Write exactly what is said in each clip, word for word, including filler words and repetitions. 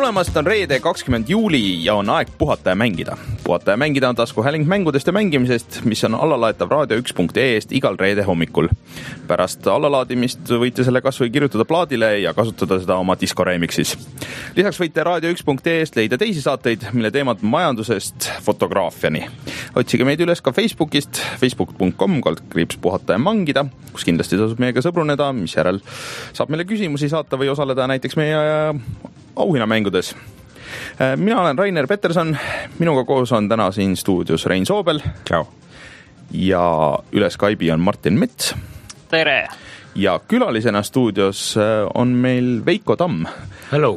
tulemast, on reede kakskümmend juuli ja on aeg puhata ja mängida. Puhata ja mängida on taskuhääling mängudest ja mängimisest, mis on allalaetav raadio üks punkt ee-st igal reede hommikul. Pärast allalaadimist võite selle kas või kirjutada plaadile ja kasutada seda oma Disco Remixis. Lisaks võite raadio üks punkt ee-st leida teisi saateid, mille teemad majandusest fotograafiani. Otsige meid üles ka Facebookist, facebook punkt com kaldkriips puhata ja mängida, kus kindlasti tasub meiega sõbruneda, mis järel saab meile küsimusi saata või osaleda näiteks meie auhinnamängudes. Mina olen Rainer Peterson, minuga koos on täna siin stuudios Rein Soobel. Ciao. Ja üle Skype'i on Martin Mets. Tere! Ja külalisena stuudios on meil Veiko Tamm. Hello!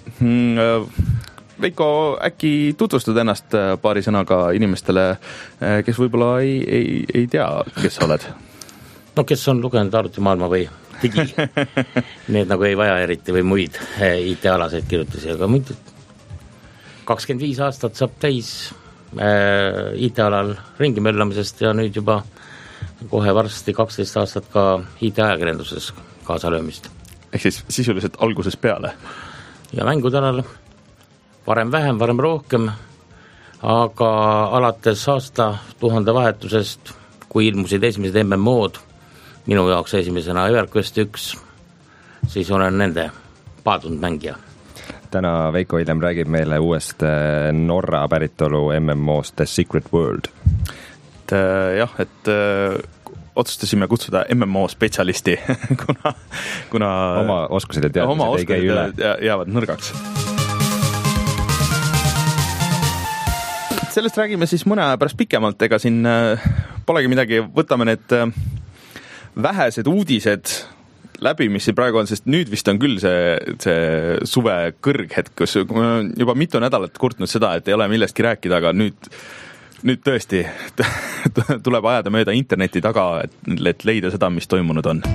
Veiko, äkki tutvustad ennast paari sõnaga inimestele, kes võib-olla ei, ei, ei tea, kes sa oled? No kes on lugenud arvutimaailma või digi, need nagu ei vaja eriti või muid I T-alaseid kirjutusi, aga muidu kakskümmend viis aastat saab täis äh, I T-alal ringi möllamisest ja nüüd juba kohe varsti kaksteist aastat ka I T-ajakirjanduses kaasalöömist. Ehk siis sisuliselt alguses peale? Ja mängudalal varem vähem, varem rohkem, aga alates aasta tuhande vahetusest, kui ilmusid esimesed M M O-d, minu jaoks esimesena EverQuest üks, siis olen nende paadunud mängija. Täna Veiko hiljem räägib meile uuest Norra päritolu M M O-st The Secret World. Et, jah, et otsustasime kutsuda M M O spetsialisti, kuna, kuna oma oskused ja teadmised oma ei käi üle. Jäävad nõrgaks. Sellest räägime siis mõne aja pärast pikemalt, ega siin polegi midagi, võtame need vähesed uudised läbi, mis siin praegu on, sest nüüd vist on küll see, see suve kõrghetk, kus juba mitu nädalat kurtnud seda, et ei ole millestki rääkida, aga nüüd, nüüd tõesti tuleb ajada mööda interneti taga, et, et leida seda, mis toimunud on.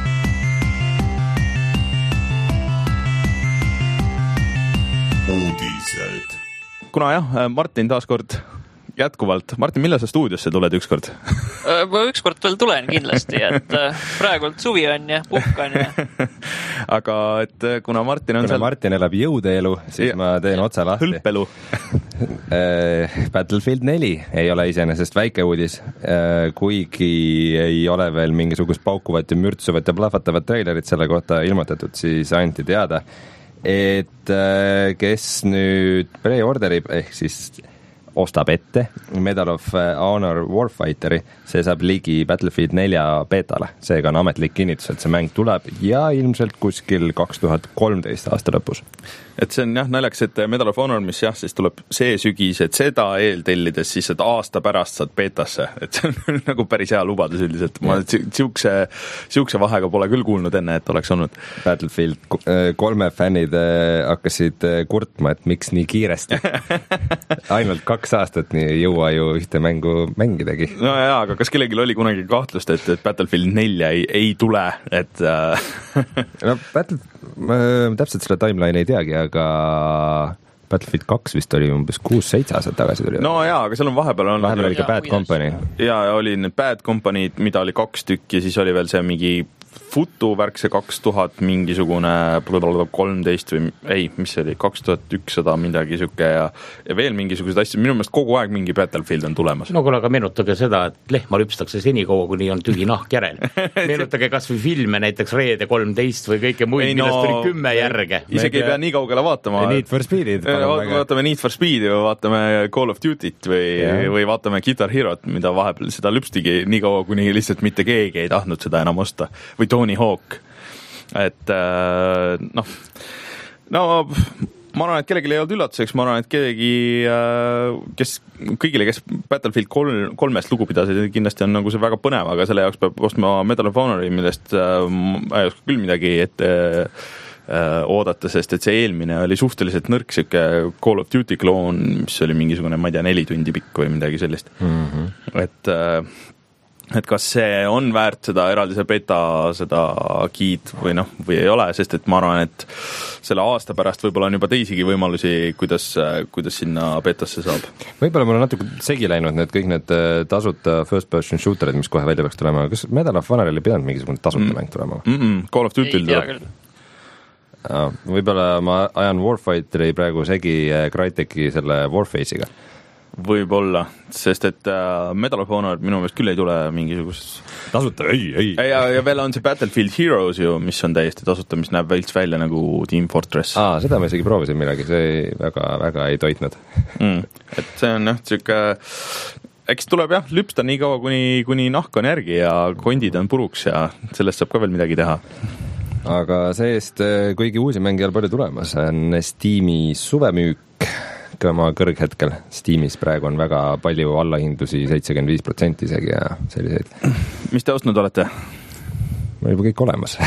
Uudised. Kuna jah, Martin taaskord jätkuvalt. Martin, millal sa stuudiosse tuled ükskord? Ma ükskord veel tulen kindlasti, et praegult suvi on ja puhkan ja... Aga et kuna Martin on kuna seal... Martin elab jõudeelu, siis ja, ma teen otsa lahti. Hõlpelu. Battlefield neli ei ole iseenesest väike uudis, kuigi ei ole veel mingisugust paukuvat ja mürtsuvat ja plahvatavat trailerit selle kohta ilmutatud, siis anti teada, et kes nüüd pre-orderib, ehk siis ostab ette Medal of Honor Warfighteri, see saab ligi Battlefield nelja beetale. Seega on ametlik kinnitus, et see mäng tuleb ja ilmselt kuskil kaks tuhat kolmteist aasta lõpus. Et see on jah naljaks, et Medal of Honor, mis jah, siis tuleb see sügis, et seda eeltellides siis, et aasta pärast saad beetasse. Et see on nagu päris hea lubadus üldiselt. Ma siukse, siukse vahega pole küll kuulnud enne, et oleks olnud. Battlefield kolme fännid hakkasid kurtma, et miks nii kiiresti. Ainult kaks aastat nii ei jõua ju ühte mängu mängidagi. No jaa, aga kas kellelgi oli kunagi kahtlust, et, et Battlefield nelja ei, ei tule, et no Battle, ma täpselt selle timeline ei teagi, aga Battlefield kaks vist oli umbes kuus seitse aastat tagasi tuli. No jaa, aga seal on vahepeal on vahepeal oli ka Bad Company. Ja oli need Bad Company, mida oli kaks tükki, siis oli veel see mingi futuvärk, see kaks tuhat mingisugune kolmteist või ei, mis see oli, kaks tuhat ükssada midagi süke ja, ja veel mingisugused asjad. Minu meelest kogu aeg mingi Battlefield on tulemas. No kuule, aga meenutage seda, et lehma lüpstakse senikaua, kuni on tühi nahk järel. Meenutage kas või filme, näiteks Reede kolmteist või kõike muid, ei, millest no, tuli kümme järge. Isegi ei pea nii kaugele vaatama. Need for Speedid. Vaatame Need for Speedi või vaatame Call of Duty't või, või vaatame Guitar Hero't, mida vahepeal seda lüpstigi nii kaua, kuni lihtsalt mitte keegi ei tahtnud seda enam osta. Või Tony Hawk. Et noh, no ma arvan, et kellelgi ei olnud üllatuseks, ma arvan, et kellegi, kes, kõigile, kes Battlefield kolm, kolmest lugu pidasid, kindlasti on nagu see väga põnev, aga selle jaoks peab ostma Medal of Honori, millest ma ei oska küll midagi ette oodata, sest et see eelmine oli suhteliselt nõrk, siuke Call of Duty kloon, mis oli mingisugune, ma ei tea, neli tundi pikk või midagi sellist. Mm-hmm. Et et kas see on väärt seda eraldi see beta, seda giid või noh, või ei ole, sest et ma arvan, et selle aasta pärast võib-olla on juba teisigi võimalusi, kuidas, kuidas sinna betasse saab. Võib-olla mul on natuke segi läinud need kõik need tasuta first person shooterid, mis kohe välja peaks tulema. Kas Medal of Honor oli pidanud mingisugune tasuta mm. mäng tulema? Mm-mm. Call of Duty'l tuleb. Võib-olla ma ajan Warfighteri praegu segi Crytek'i selle Warface'iga. Võib-olla, sest et äh, Medal of Honor minu meelest küll ei tule mingisugust tasuta, ei, ei. Ja, ja veel on see Battlefield Heroes ju, mis on täiesti tasuta, mis näeb veits välja nagu Team Fortress. Aa, seda ma isegi proovisin midagi, see väga, väga ei toitnud. Mm, et see on jah, siuke, eks tuleb jah, lüpsta nii kaua, kuni, kuni nahk on järgi ja kondid on puruks ja sellest saab ka veel midagi teha. Aga see-eest, kuigi uusi mänge ei ole palju tulemas, on Steam'i suvemüük oma kõrghetkel. Steamis praegu on väga palju allahindusi, seitsekümmend viis protsenti isegi ja selliseid. Mis te ostnud olete? Ma juba kõik olemas.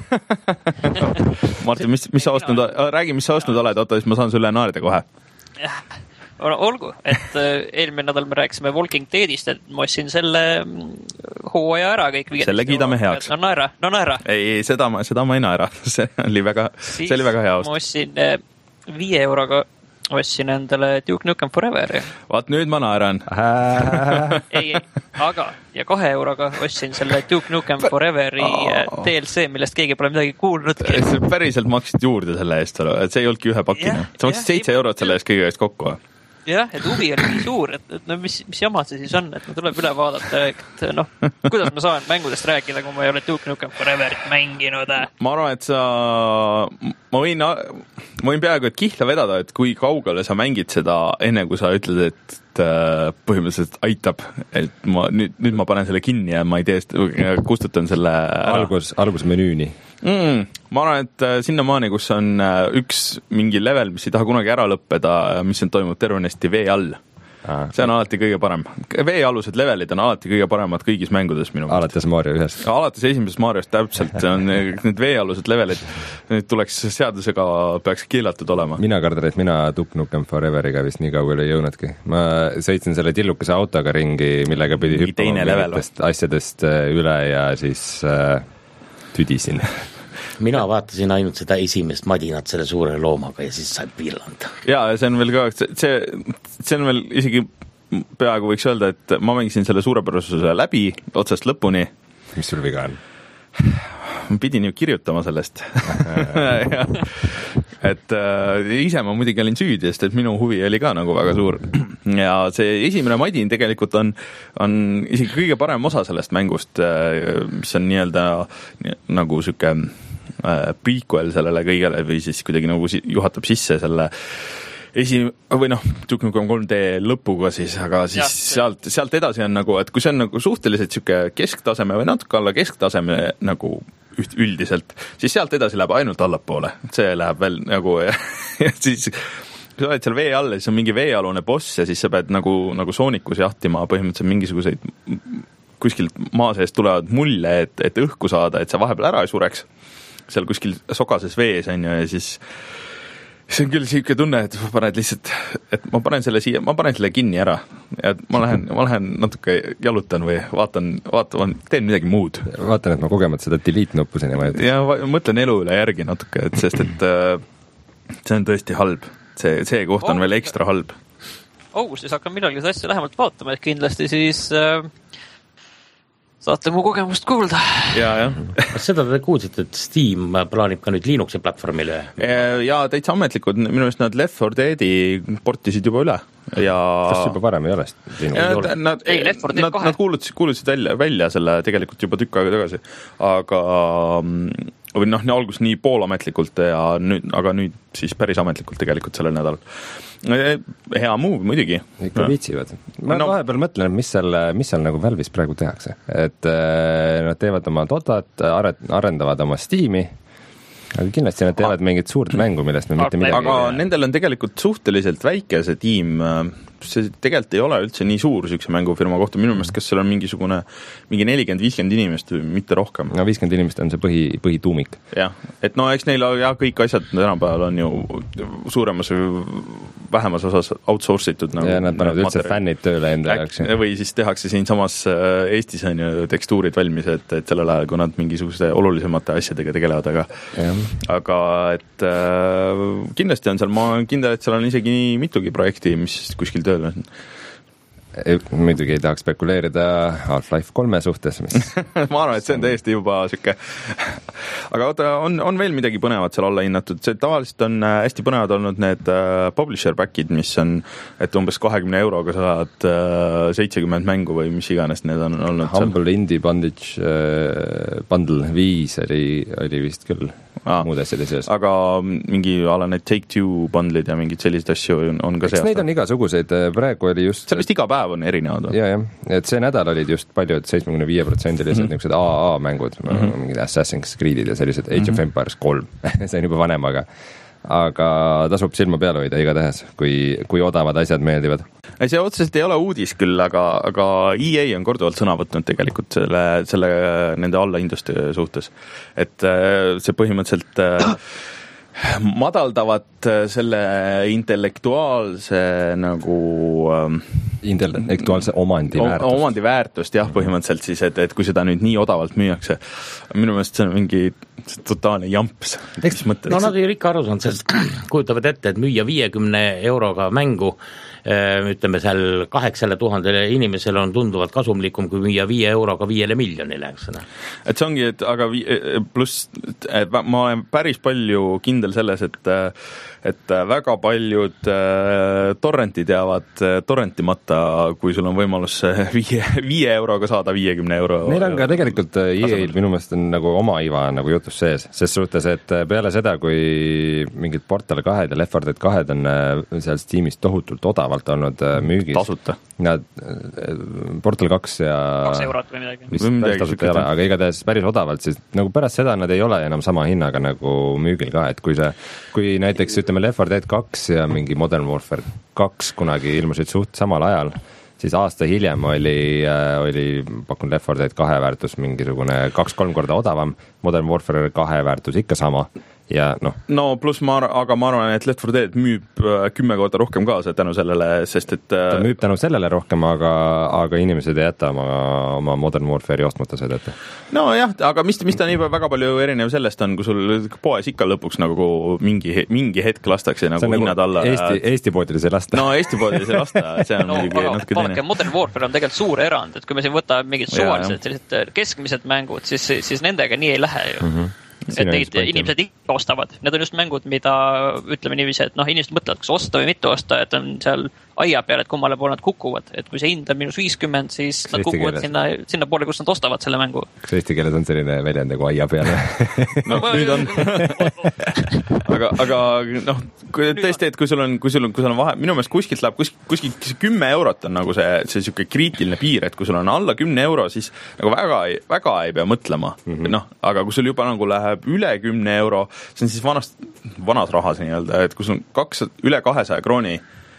Martin, mis, mis sa ostnud, räägi, mis sa ostnud oled, oota, siis ma saan sulle naerida kohe. Olgu, et eelmine nädal me rääkisime Walking Deadist, et ma ostsin selle hooaja ära kõik. Selle kiidame heaks. No naera, no naera. Ei, seda ma, seda ma ei naera. See oli väga, see oli väga hea ost. Ma ostsin viie euroga ostsin endale Duke Nukem Foreveri. Vaat nüüd ma naeran. ei, ei, aga ja kahe euroga ostsin selle Duke Nukem Foreveri oh. D L C, millest keegi pole midagi kuulnudki. Päriselt maksid juurde selle eest, et see ei olnudki ühe pakina. Sa maksid seitse eurot selle eest kõige eest kokku. Jah, et huvi oli nii suur, et, et no mis, mis jamad see siis on, et ma tuleb üle vaadata, et noh, kuidas ma saan mängudest rääkida, kui ma ei ole Duke Nukem Foreverit mänginud. Ma arvan, et sa, ma võin, ma võin peaaegu et kihla vedada, et kui kaugele sa mängid seda enne, kui sa ütled, et põhimõtteliselt aitab, et ma, nüüd, nüüd ma panen selle kinni ja ma ei tee, kustutan selle algus, algusmenüüni. Mm, ma arvan, et sinnamaani, kus on üks mingi level, mis ei taha kunagi ära lõppeda, mis on toimub tervenesti vee all. Aa. See on alati kõige parem. Veealused levelid on alati kõige paremad kõigis mängudes minu meelest. Alates Mario ühest. Alates esimesest Mariost täpselt. See on need veealused levelid. Nüüd tuleks seadusega peaks keelatud olema. Mina kardan, et mina Duke Nukem Foreveriga vist nii kaugele ei jõudnudki. Ma sõitsin selle tillukese autoga ringi, millega pidi hüppama mingitest asjadest üle ja siis äh, tüdisin. Mina vaatasin ainult seda esimest madinat selle suure loomaga ja siis sai piirlanda. Jaa, ja see on veel ka, see, see on veel isegi peaaegu võiks öelda, et ma mängisin selle suurepärasuse läbi otsast lõpuni. Mis sul viga on? Ma pidin ju kirjutama sellest. et äh, ise ma muidugi olin süüdi, sest et minu huvi oli ka nagu väga suur. Ja see esimene madin tegelikult on, on isegi kõige parem osa sellest mängust, mis on nii-öelda nagu süke prequel sellele kõigele või siis kuidagi nagu juhatab sisse selle esi- või noh, Duke Nukem kolm D lõpuga siis, aga siis ja, sealt, sealt edasi on nagu, et kui see on nagu suhteliselt süke kesktaseme või natuke alla kesktaseme nagu üht, üldiselt, siis sealt edasi läheb ainult allapoole. See läheb veel nagu ja, ja siis kui sa oled seal vee all, siis on mingi veealune boss ja siis sa pead nagu, nagu soonikus jahtima põhimõtteliselt mingisuguseid kuskilt maa seest tulevad mulle, et, et õhku saada, et sa vahepeal ära ei sureks seal kuskil sokases vees on ju ja siis see on küll siuke tunne, et ma panen lihtsalt, et ma panen selle siia, ma panen selle kinni ära ja ma lähen, ma lähen natuke jalutan või vaatan, vaatan, teen midagi muud. Vaatan, et ma kogemata seda delete nuppu sinna vajutan. Ja mõtlen elu üle järgi natuke, et sest et see on tõesti halb. See, see koht on oh, veel ekstra halb. Augustis hakkan millalgi seda asja lähemalt vaatama, et kindlasti siis äh, saate mu kogemust kuulda. Ja, ja. Seda te kuulsite, et Steam plaanib ka nüüd Linuxi platvormile? Ja täitsa ametlikud, minu meelest nad Left four Deadi portisid juba üle. Ja kas juba varem ei ole? Ja, nad, ei, Left four Dead nad, nad kuulutasid, kuulutasid välja, välja selle tegelikult juba tükk aega tagasi. Aga või noh, algus nii poolametlikult ja nüüd, aga nüüd siis päris ametlikult tegelikult sellel nädal. Hea move, muidugi. Ikka viitsivad. Ma no. vahepeal mõtlen, mis seal, mis seal nagu Valve'is praegu tehakse. Et äh, nad teevad oma Dotat, arendavad oma Steam'i, aga kindlasti nad teevad mingit suurt mängu, millest me mitte midagi aga ei nendel on tegelikult suhteliselt väike see tiim, see tegelikult ei ole üldse nii suur sükse mängufirma kohta, minu meelest kas seal on mingisugune mingi nelikümmend viiskümmend inimest või mitte rohkem. No viiskümmend inimest on see põhi, põhituumik. Jah, et no eks neil ja kõik asjad tänapäeval on ju suuremas või vähemas osas outsource itud nagu ja nad panevad üldse fännid tööle enda jaoks. Või siis tehakse siin samas Eestis on ju tekstuurid valmis, et, et sellel ajal, kui nad mingisuguse olulisemate asjadega tegelevad, aga ja. aga et äh, kindlasti on seal, ma olen kindel, et seal on isegi nii mitugi projekti, mis kuskil tööl on. muidugi ei tahaks spekuleerida Half-Life kolme suhtes, mis ma arvan, et see on täiesti juba siuke aga oota, on, on veel midagi põnevat seal alla hinnatud, see tavaliselt on hästi põnevad olnud need uh, publisher back'id, mis on, et umbes kahekümne euroga saad uh, seitsekümmend mängu või mis iganes need on olnud Humble seal. Indie Bondage uh, Bundle viis oli, oli vist küll ah, muud asjad sees. Aga mingi ala need Take-Two bundle'id ja mingid sellised asju on, on ka see neid on igasuguseid, praegu oli just see on vist iga päev on erinevad. Ja, jah, et see nädal olid just paljud seitsmekümne viie protsendilised mm -hmm. niisugused A A mängud mm, -hmm. mingid Assassin's Creed'id ja sellised Age mm -hmm. of Empires kolm see on juba vanem, aga aga tasub silma peal hoida igatahes, kui, kui odavad asjad meeldivad. See otseselt ei ole uudis küll, aga, aga E A on korduvalt sõna võtnud tegelikult selle, selle nende allahinduste suhtes. Et see põhimõtteliselt madaldavad selle intellektuaalse nagu intellektuaalse omandi väärtust. Omandi väärtust, jah, põhimõtteliselt siis, et, et kui seda nüüd nii odavalt müüakse. Minu meelest see on mingi totaalne jamps. No nad ei rikka aru saanud, sest kujutavad ette, et müüa viiekümne euroga mängu ütleme seal kaheksale tuhandele inimesele on tunduvalt kasumlikum, kui müüa viie euroga viiele miljonile, eks ole. Et see ongi, et aga pluss, et ma olen päris palju kindel selles, et et väga paljud torrentid jäävad torrentimata, kui sul on võimalus viie, viie euroga saada viiekümne euro. Neil on ka tegelikult E A-l minu meelest on nagu oma iva nagu jutus sees, sest suhtes, et peale seda, kui mingid Portal kahed ja Left four Dead kahed on seal Steamis tohutult odavalt olnud müügis. Tasuta. Nad, Portal kaks ja kaks eurot või midagi. Vist päris tasuta ei ole, aga igatahes päris odavalt, siis nagu pärast seda nad ei ole enam sama hinnaga nagu müügil ka, et kui see, kui näiteks ütleme Left four Dead kaks ja mingi Modern Warfare kaks kunagi ilmusid suht samal ajal, siis aasta hiljem oli, oli pakun Left four Dead kahe väärtus mingisugune kaks-kolm korda odavam, Modern Warfare kahe väärtus ikka sama ja noh. No pluss ma, aga ma arvan, et Left four Dead müüb kümme korda rohkem kaasa tänu sellele, sest et ta müüb tänu sellele rohkem, aga, aga inimesed ei jäta oma, oma Modern Warfare'i ostmata sõidata. No jah, aga mis, mis ta nii väga palju erinev sellest on, kui sul poes ikka lõpuks nagu mingi, mingi hetk lastakse nagu hinnad nagu alla. Eesti, Eesti poodides ei lasta. No Eesti poodides ei lasta, see on no, muidugi natuke teine. Modern Warfare on tegelikult suur erand, et kui me siin võtame mingid suvalised sellised keskmised mängud, siis, siis nendega nii ei lähe ju. Mm -hmm. et neid inimesed ikka ostavad. Need on just mängud, mida ütleme niiviisi, et noh, inimesed mõtlevad, kas osta või mitte osta, et on seal aia peal, et kummale poole nad kukuvad. Et kui see hind on miinus viiskümmend, siis nad kukuvad sinna, sinna poole, kus nad ostavad selle mängu. Kas eesti keeles on selline väljend nagu aia peal? no nüüd on. aga, aga noh, tõesti, et kui sul on, kui sul on, kui sul on vahe, minu meelest kuskilt läheb, kuskil, kuskil kümme eurot on nagu see, see siuke kriitiline piir, et kui sul on alla kümne euro, siis nagu väga, väga ei pea mõtlema. Mm -hmm. Noh, aga kui sul juba nagu läheb üle kümne euro, see on siis vanast, vanas rahas nii-öelda, et kui sul on kaks, üle kahesaja krooni,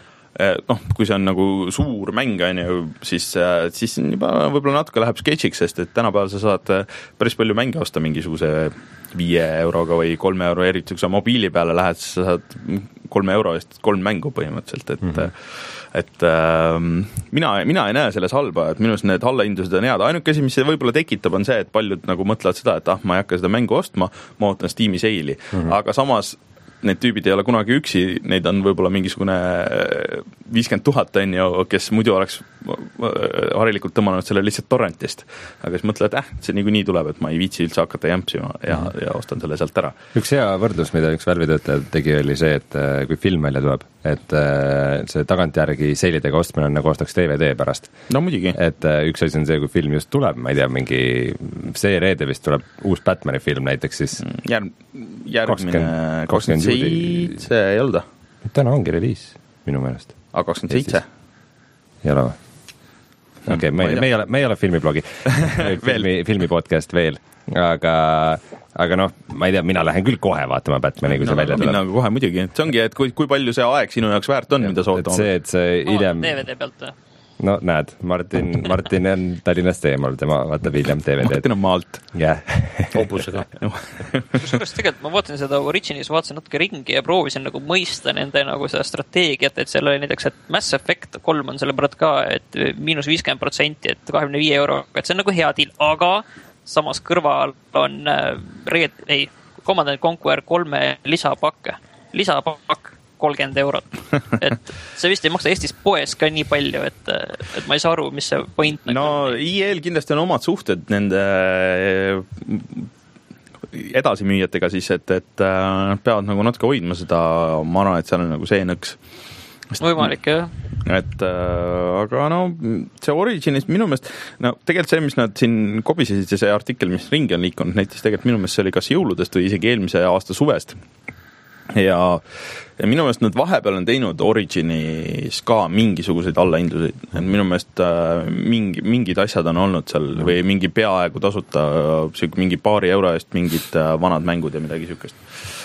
noh, kui see on nagu suur mäng, on ju, siis, siis juba võib-olla natuke läheb sketšiks, sest et tänapäeval sa saad päris palju mänge osta mingisuguse viie euroga või kolme euro, eriti kui sa mobiili peale lähed, siis sa saad kolme euro eest kolm mängu põhimõtteliselt, et mm -hmm. et äh, mina, mina ei näe selles halba, et minust need allahindused on head. Ainuke asi, mis see võib-olla tekitab, on see, et paljud nagu mõtlevad seda, et ah, ma ei hakka seda mängu ostma, ma ootan Steam'i seili, mm -hmm. aga samas need tüübid ei ole kunagi üksi, neid on võib-olla mingisugune viiskümmend tuhat, on ju, kes muidu oleks harilikult tõmmanud selle lihtsalt torrentist. Aga siis mõtlevad, et äh, see niikuinii tuleb, et ma ei viitsi üldse hakata jämpsima ja, ja ostan selle sealt ära. Üks hea võrdlus, mida üks Valve'i töötaja tegi, oli see, et kui film välja tuleb, et see tagantjärgi seilidega ostmine on nagu ostaks D V D pärast. No muidugi. Et üks asi on see, kui film just tuleb, ma ei tea, mingi see reede vist tuleb uus Batmani film näiteks, siis Järg, järgmine kakskümmend seitse ei olda. Täna ongi reliis, minu meelest. aga kakskümmend seitse? Ei ole või? Okei, okay, me, me, ei ole, me ei ole filmiblogi, filmi, filmi podcast veel, aga, aga noh, ma ei tea, mina lähen küll kohe vaatama Batmani, kui no, see välja tuleb. Minna kohe muidugi, see ongi, et kui, kui palju see aeg sinu jaoks väärt on, ja, mida sa ootama. See, et see hiljem... D V D pealt. No näed, Martin, Martin on Tallinnast eemal, tema vaatab hiljem D V D-d. Martin on maalt. Jah. Hobusega. Kusjuures tegelikult ma vaatasin seda Originis, vaatasin natuke ringi ja proovisin nagu mõista nende nagu seda strateegiat, et seal oli näiteks, et Mass Effect kolm on selle pärast ka, et miinus viiskümmend protsenti, et kahekümne viie euro, et see on nagu hea deal, aga samas kõrval on Red, ei, Command and Conquer kolme lisapakke, lisapakk, kolmkümmend eurot. Et see vist ei maksa Eestis poes ka nii palju, et, et ma ei saa aru, mis see point no nagu... I E-l kindlasti on omad suhted nende edasimüüjatega siis, et, et nad peavad nagu natuke hoidma seda, ma arvan, et seal on nagu see nõks. Võimalik, jah. Et äh, aga no see Originis minu meelest, no tegelikult see, mis nad siin kobisesid ja see artikkel, mis ringi on liikunud, näitas tegelikult minu meelest see oli kas jõuludest või isegi eelmise aasta suvest. Ja, ja minu meelest nad vahepeal on teinud Originis ka mingisuguseid allahindluseid. Minu meelest äh, mingi, mingid asjad on olnud seal või mingi peaaegu tasuta mingi paari euro eest mingid äh, vanad mängud ja midagi sükest.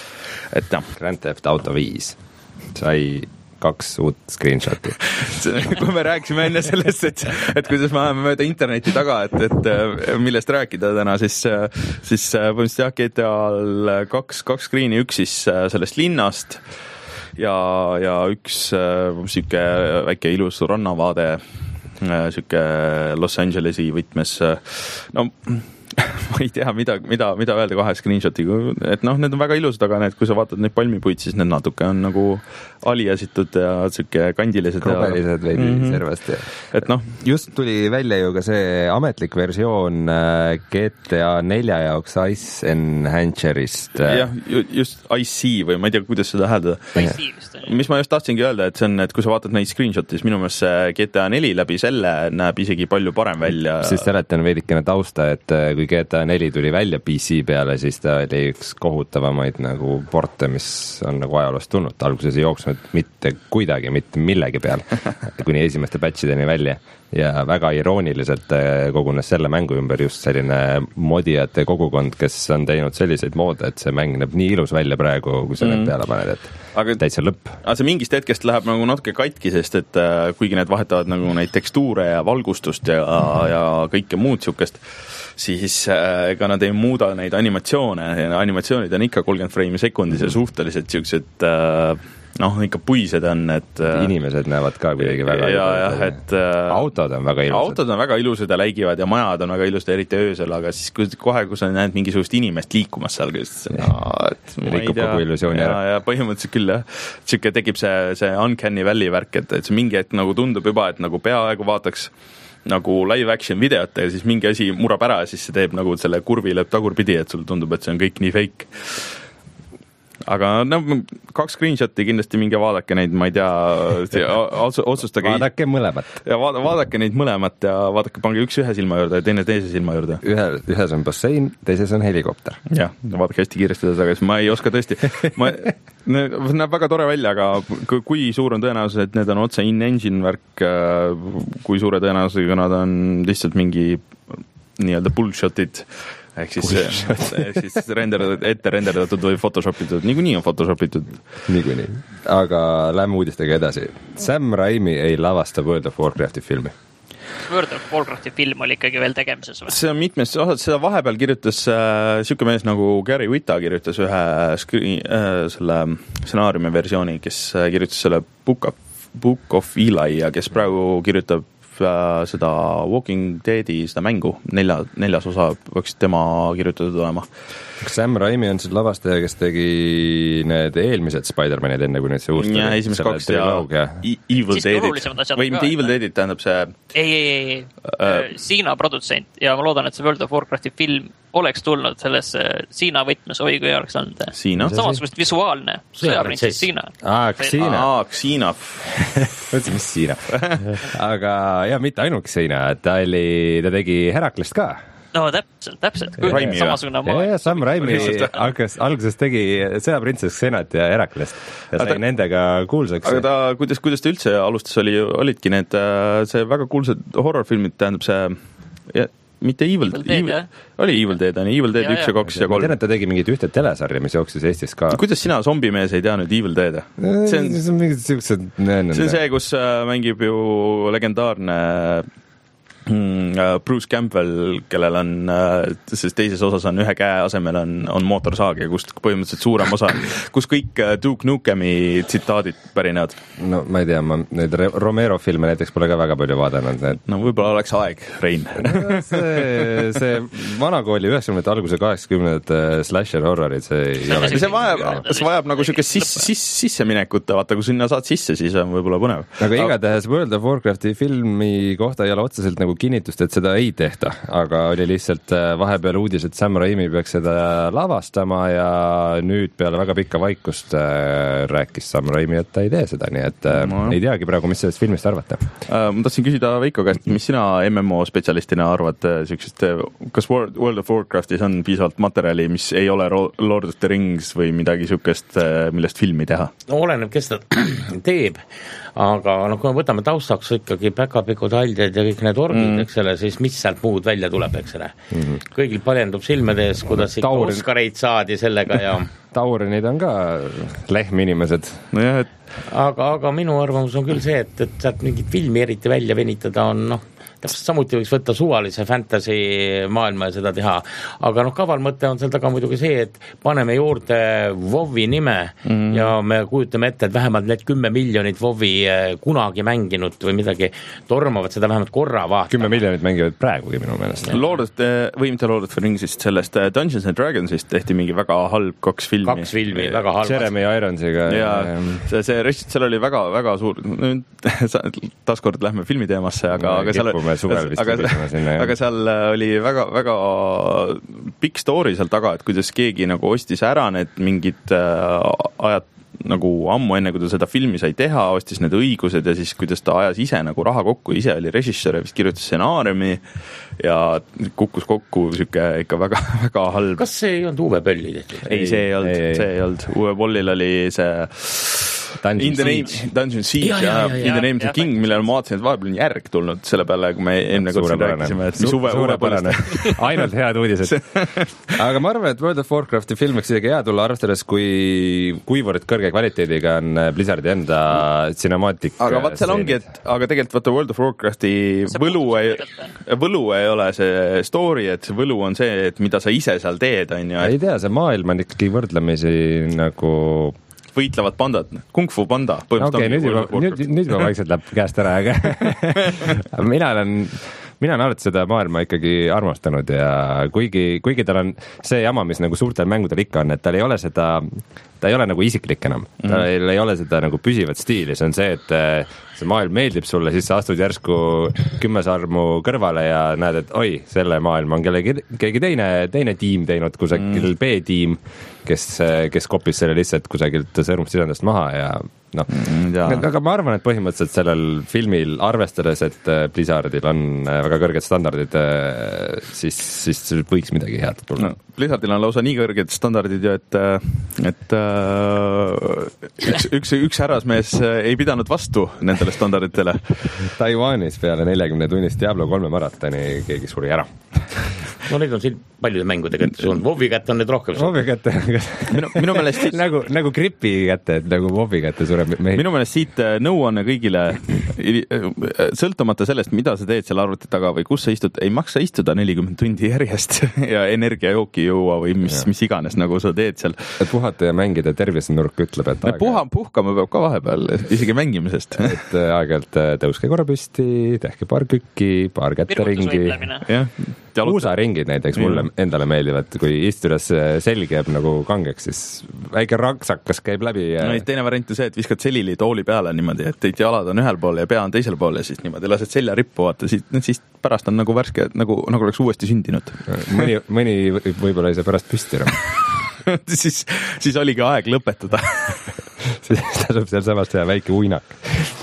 Et jah. Grand Theft Auto viis sai kaks uut screenshoti. Kui me rääkisime enne sellest, et, et kuidas me oleme mööda interneti taga, et, et millest rääkida täna, siis, siis põhimõtteliselt jah, G T A-l kaks, kaks screeni, üks siis sellest linnast ja, ja üks siuke väike ilus rannavaade, siuke Los Angelesi võtmes. No ma ei tea, mida, mida, mida öelda kahe screenshotiga, et noh, need on väga ilusad, aga need, kui sa vaatad neid palmipuid, siis need natuke on nagu aliasitud ja siuke kandilised. Krobelised veidi mm -hmm. servast. Et noh. Just tuli välja ju ka see ametlik versioon G T A nelja jaoks Ice Enhancerist. Jah, just Ice Sea või ma ei tea, kuidas seda hääldada. Mis ma just tahtsingi öelda, et see on, et kui sa vaatad neid screenshotis, minu meelest see G T A neli läbi selle näeb isegi palju parem välja. Siis seletan veidikene tausta, et kui G T A neli tuli välja P C peale, siis ta oli üks kohutavamaid nagu porte, mis on nagu ajaloost tulnud. Alguses ei jooksnud mitte kuidagi, mitte millegi peal, kuni esimeste patchideni välja. Ja väga irooniliselt kogunes selle mängu ümber just selline modijate kogukond, kes on teinud selliseid moode, et see mäng näeb nii ilus välja praegu, kui sa mm. need peale paned, et aga, täitsa lõpp. Aga see mingist hetkest läheb nagu natuke katki, sest et äh, kuigi need vahetavad nagu neid tekstuure ja valgustust ja, ja kõike muud sukest, siis äh, ega nad ei muuda neid animatsioone ja animatsioonid on ikka kolmkümmend freimi sekundis ja suhteliselt siuksed äh, noh, ikka puised on, et inimesed näevad ka kuidagi väga ja, ja, et autod on väga ilusad. Autod on väga ilusad ja läigivad ja majad on väga ilusad, eriti öösel, aga siis kui, kohe, kui sa näed mingisugust inimest liikumas seal, no, et ma ei tea. Ja, ja põhimõtteliselt küll, jah. Siuke tekib see, see Uncanny Valley värk, et, et see mingi hetk nagu tundub juba, et nagu peaaegu vaataks nagu live action videot ja siis mingi asi murab ära ja siis see teeb nagu selle kurvi lööb tagurpidi, et sul tundub, et see on kõik nii fake. Aga no, kaks screenshoti kindlasti minge vaadake neid, ma ei tea, otsustage. Vaadake mõlemat. Ja vaadake neid mõlemat ja vaadake, pange üks ühe silma juurde ja teine teise silma juurde. Ühe, ühes on bassein, teises on helikopter. Jah, vaadake hästi kiiresti seda, aga ma ei oska tõesti. Ma, näeb väga tore välja, aga kui suur on tõenäosus, et need on otse in-engine värk, kui suure tõenäosusega nad on lihtsalt mingi nii-öelda bullshotid, ehk siis, ehk siis renderdatud, ette renderdatud või photoshopitud, niikuinii on photoshopitud. Niikuinii, aga lähme uudistega edasi. Sam Raimi ei lavasta World of Warcrafti filmi. World of Warcrafti film oli ikkagi veel tegemises või? See on mitmes osad, seda vahepeal kirjutas äh, siuke mees nagu Gary Whitta kirjutas ühe screen, äh, selle stsenaariumi versiooni, kes kirjutas selle Book of, Book of Eli ja kes praegu kirjutab seda Walking Deadi, seda mängu, nelja, neljas osa võiks tema kirjutatud olema. Sam Raimi on see lavastaja, kes tegi need eelmised Spider-manid enne, kui nüüd see uus ja esimest kaks ja, ja Evil Deadid või mitte Evil Deadid, tähendab see ei, ei, ei, äh, Siina produtsent ja ma loodan, et see World of Warcrafti film oleks tulnud sellesse Siina võtmes, oi kui oleks olnud samasugust visuaalne sõjaprintsess Siina. Aa, Ksiina. Aa, Ksiina. Mõtlesin, mis Siina. Aga jah, mitte ainult Ksiina, ta oli, ta tegi Heraklest ka. No täpselt, täpselt. Raimi, samasugune maa. Ja, Sam Raimi algas, alguses tegi sõjaprintsess Xenat ja Heraklest ja sai ta, nendega kuulsaks. Aga ta, kuidas, kuidas ta üldse alustas, oli, olidki need, see väga kuulsad horror-filmid, tähendab see, ja, mitte Evil, Evil Dead, Evil, oli Evil Dead, Evil Dead üks ja kaks ja kolm. Ma tean, et ta tegi mingit ühte telesarja, mis jooksis Eestis ka. Kuidas sina, zombimees, ei tea nüüd Evil Dead? See on, see on mingid siuksed... See on see, kus mängib ju legendaarne Bruce Campbell, kellel on, sest teises osas on ühe käe asemel on, on mootorsaag ja kust põhimõtteliselt suurem osa, kus kõik Duke Nukemi tsitaadid pärinevad. No ma ei tea, ma neid Romero filme näiteks pole ka väga palju vaadanud. Need... No võib-olla oleks aeg, Rein. see, see vanakooli üheksakümnendate alguse kaheksakümnendate slasher horrorid, see ei see, ole. See vajab, see vajab nagu siukest sis, sis, sisseminekut, vaata, kui sinna saad sisse, siis on võib-olla põnev. Aga igatahes World of Warcrafti filmi kohta ei ole otseselt nagu kinnitust, et seda ei tehta, aga oli lihtsalt vahepeal uudis, et Sam Raimi peaks seda lavastama ja nüüd peale väga pikka vaikust äh, rääkis Sam Raimi, et ta ei tee seda, nii et äh, no. ei teagi praegu, mis sellest filmist arvata. Äh, ma tahtsin küsida Veiko käest, mis sina M M O spetsialistina arvad siuksest, kas World, World of Warcraftis on piisavalt materjali, mis ei ole Lord of the Rings või midagi siukest, millest filmi teha? No, oleneb, kes ta teeb, aga no, kui me võtame taustaks ikkagi päkapikkud, haldjad ja kõik need orgid, mm. eks selle, siis mis sealt muud välja tuleb, eks selle. Mm -hmm. Kõigil paljendub silmedes, kuidas ikka Taurin... Oscareid saadi sellega ja Taurinid on ka lehm inimesed. No jah, et... aga, aga minu arvamus on küll see, et, et sealt mingit filmi eriti välja venitada on, noh, täpselt samuti võiks võtta suvalise fantasy maailma ja seda teha, aga noh, kaval mõte on seal taga muidugi see, et paneme juurde WoW-i nime mm. ja me kujutame ette, et vähemalt need kümme miljonit WoW-i kunagi mänginud või midagi tormavad seda vähemalt korra vaatama. kümme miljonit mängivad praegugi minu meelest. Lord of the, või mitte Lord of the Ringsist, sellest Dungeons and Dragonsist tehti mingi väga halb kaks filmi. Kaks filmi, väga halb. Jeremy Ironsiga. Ja see, see rest, seal oli väga, väga suur, taaskord lähme filmi teemasse, aga, no, aga seal aga, sinna, aga seal oli väga, väga pikk story seal taga, et kuidas keegi nagu ostis ära need mingid ajad nagu ammu enne, kui ta seda filmi sai teha, ostis need õigused ja siis kuidas ta ajas ise nagu raha kokku, ise oli režissöör ja vist kirjutas stsenaariumi ja kukkus kokku siuke ikka väga, väga halb. Kas see ei olnud Uwe Pölli tehtud? Ei, see ei olnud, see ei olnud. Uwe Pollil oli see Dungeon In the Siege, name, Dungeon Siege ja, ja, ja, ja In the Name of the King, millele ma vaatasin, et vahepeal on järg tulnud selle peale, kui me enne kord siin rääkisime, et mis Uwe, Uwe Pollist. Ainult head uudised. Aga ma arvan, et World of Warcrafti film võiks isegi hea tulla, arvestades kui kuivõrd kõrge kvaliteediga on Blizzardi enda cinemaatik. Aga vaat seal ongi, et aga tegelikult vaata World of Warcrafti võlu ei, võlu ei ole see story, et see võlu on see, et mida sa ise seal teed, on ju. Ei tea, see maailm on ikkagi võrdlemisi nagu võitlevad pandad, kung fu panda. Okei, okay, nüüd juba, nüüd, nüüd juba vaikselt läheb käest ära, aga mina olen, mina olen alati seda maailma ikkagi armastanud ja kuigi, kuigi tal on see jama, mis nagu suurtel mängudel ikka on, et tal ei ole seda, ta ei ole nagu isiklik enam, tal mm. ei ole seda nagu püsivat stiili, see on see, et see maailm meeldib sulle, siis sa astud järsku kümme sarmu kõrvale ja näed, et oi, selle maailm on kellegi, keegi teine, teine tiim teinud, kusagil mm. B-tiim, kes, kes kopis selle lihtsalt kusagilt sõrmust sisendast maha ja noh, aga ma arvan, et põhimõtteliselt sellel filmil, arvestades, et Blizzardil on väga kõrged standardid, siis, siis võiks midagi head tulla. No, Blizzardil on lausa nii kõrged standardid ju, et, et üks, üks, üks härrasmees ei pidanud vastu nendele standarditele. Taiwanis peale neljakümne tunnist Diablo kolme maratoni keegi suri ära. No need on siin paljude mängude kätte, sul on WoW-i kätte on need rohkem. WoW-i kätte minu, minu meelest siit... nagu, nagu Gripi kätte, et nagu WoW-i kätte sureb mehi. Minu meelest siit nõuanne kõigile, sõltumata sellest, mida sa teed seal arvuti taga või kus sa istud, ei maksa istuda nelikümmend tundi järjest ja energiajooki juua või mis, mis iganes nagu sa teed seal. Et puhata ja mängida, tervisenurk ütleb, et aeg... puha, puhkama peab ka vahepeal, isegi mängimisest. Et aeg-elt tõuske korra püsti, tehke paar kükki, paar kätte ringi. Uusaringid näiteks mulle endale meeldivad, kui istudes selg jääb nagu kangeks, siis väike raksakas käib läbi ja... No, teine variant on see, et viskad selili tooli peale niimoodi, et teid jalad on ühel pool ja pea on teisel pool ja siis niimoodi lased selja rippu, vaata, siis, siis pärast on nagu värske, nagu, nagu oleks uuesti sündinud. mõni, mõni võib-olla ei saa pärast püsti siis, siis oligi aeg lõpetada. siis tasub seal samast teha väike uinak.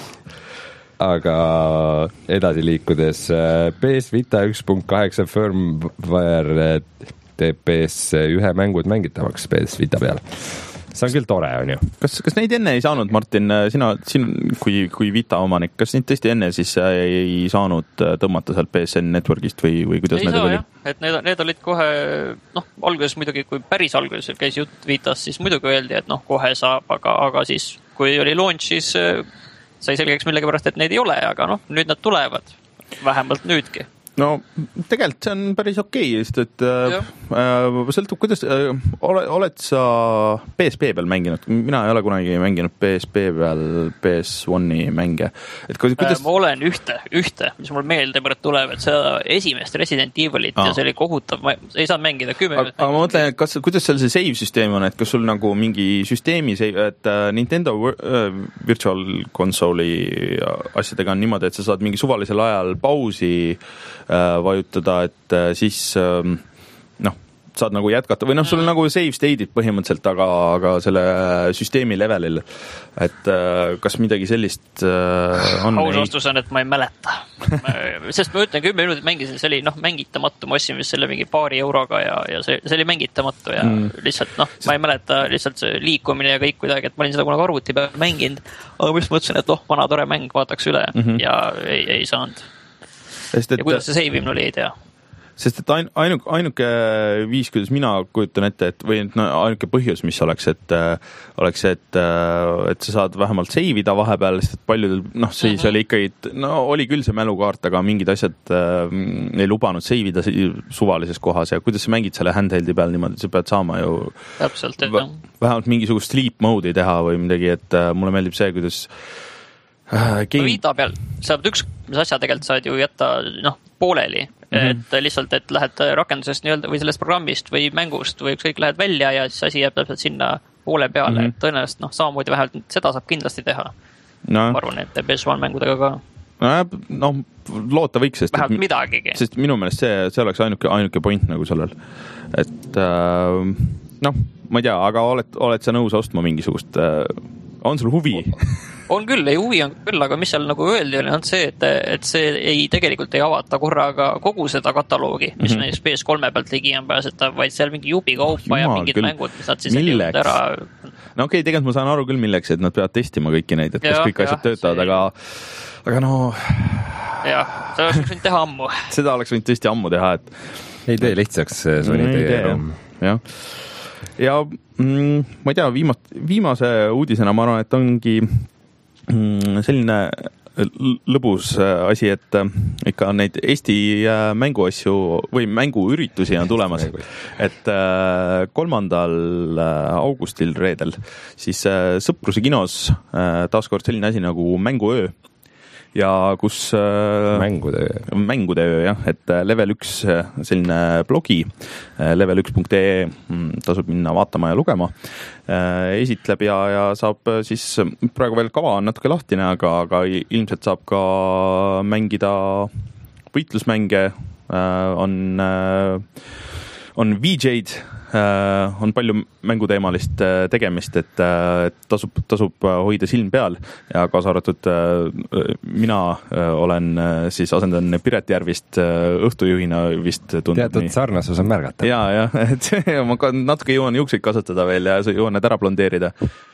Aga edasi liikudes P S Vita üks punkt kaheksa firmware teeb P S ühe mängud mängitavaks P S Vita peal. See on küll tore, on ju. Kas, kas neid enne ei saanud, Martin, sina, sina kui, kui Vita omanik, kas neid tõesti enne siis ei saanud tõmmata sealt P S N Networkist või, või kuidas ei need saa, oli? Jah. Et need, need olid kohe, noh, alguses muidugi, kui päris alguses käis jutt Vitas, siis muidugi öeldi, et noh, kohe saab, aga, aga siis, kui oli launch, siis sai selgeks millegipärast, et neid ei ole, aga noh, nüüd nad tulevad. vähemalt nüüdki. No tegelikult see on päris okei, sest et äh, sõltub, kuidas äh, ole, oled sa P S P peal mänginud? Mina ei ole kunagi mänginud P S P peal P S one'i mänge. Et kuidas... Ma olen ühte, ühte, mis mul meelde pärast tuleb, et see esimest Resident Evilit ah. ja see oli kohutav, ma ei saa mängida kümme minutit. Aga ma mõtlen, et kas, kuidas seal see save süsteem on, et kas sul nagu mingi süsteemi save, et äh, Nintendo uh, Virtual Console'i asjadega on niimoodi, et sa saad mingi suvalisel ajal pausi vajutada, et siis noh, saad nagu jätkata või noh, sul on nagu save state'id põhimõtteliselt, aga, aga selle süsteemi levelil, et kas midagi sellist on? Aus vastus on, et ma ei mäleta. Sest ma ütlen, kümme minutit mängisin, see oli noh, mängitamatu, ma ostsin vist selle mingi paari euroga ja, ja see, see oli mängitamatu ja mm. lihtsalt noh, ma ei mäleta lihtsalt see liikumine ja kõik kuidagi, et ma olin seda kunagi arvuti peal mänginud, aga mis mõtlesin, et oh, vana tore mäng, vaataks üle mm-hmm. ja ei, ei saanud. Sest, et, ja kuidas see seivimine oli, ei tea. Sest et ain, ainuke, ainuke viis, kuidas mina kujutan ette, et või no, ainuke põhjus, mis oleks, et äh, oleks see, et, äh, et sa saad vähemalt seivida vahepeal, sest et paljudel, noh, siis mm-hmm. oli ikkagi, no oli küll see mälukaart, aga mingid asjad äh, ei lubanud seivida suvalises kohas ja kuidas sa mängid selle handheldi peal niimoodi, sa pead saama ju täpselt, et, vä- vähemalt mingisugust sleep mode'i teha või midagi, et äh, mulle meeldib see, kuidas Game... No Vita peal saab üks, mis asja tegelikult saad ju jätta noh, pooleli, mm-hmm. et lihtsalt, et lähed rakendusest nii-öelda või sellest programmist või mängust või ükskõik lähed välja ja siis asi jääb täpselt sinna poole peale, mm-hmm. et tõenäoliselt noh, samamoodi vähemalt seda saab kindlasti teha no.. Ma arvan, et P S one mängudega ka no, no loota võiks, sest vähemalt midagigi. Sest minu meelest see, see oleks ainuke, ainuke point nagu sellel, et äh, noh, ma ei tea, aga oled, oled sa nõus ostma mingisugust äh, on sul huvi? On küll, ei huvi on küll, aga mis seal nagu öeldi, on see, et, et see ei tegelikult ei avata korraga kogu seda kataloogi, mis mm-hmm. näiteks P S kolme pealt ligi on pääsetav, vaid seal mingi jubi kaupa oh, ja mingid küll. Mängud, mis nad siis milleks? Ära... No okei, okay, tegelikult ma saan aru küll milleks, et nad peavad testima kõiki neid, et kas kõik asjad töötavad, aga aga no... jah, seda oleks võinud teha ammu. Seda oleks võinud tõesti ammu teha, et... Ei tee lihtsaks Sony tee. Jah. Ja mm, ma ei tea, viimast, viimase uudisena ma arvan, et ongi mm, selline lõbus asi, et ikka neid Eesti mänguasju või mänguüritusi on tulemas, et kolmandal augustil reedel siis Sõpruse kinos taaskord selline asi nagu mänguöö ja kus mängudeöö, mängudeöö jah, et level üks selline blogi level üks punkt ee tasub minna vaatama ja lugema, esitleb ja, ja saab siis, praegu veel kava on natuke lahtine, aga, aga ilmselt saab ka mängida võitlusmänge, on, on V J-d, on palju mänguteemalist tegemist, et tasub, tasub hoida silm peal ja kaasa arvatud mina olen siis asendan Piret Järvist õhtujuhina vist tundnud. Teatud sarnasus on märgata. Ja, ja, et ma natuke jõuan juukseid kasutada veel ja jõuan need ära blondeerida.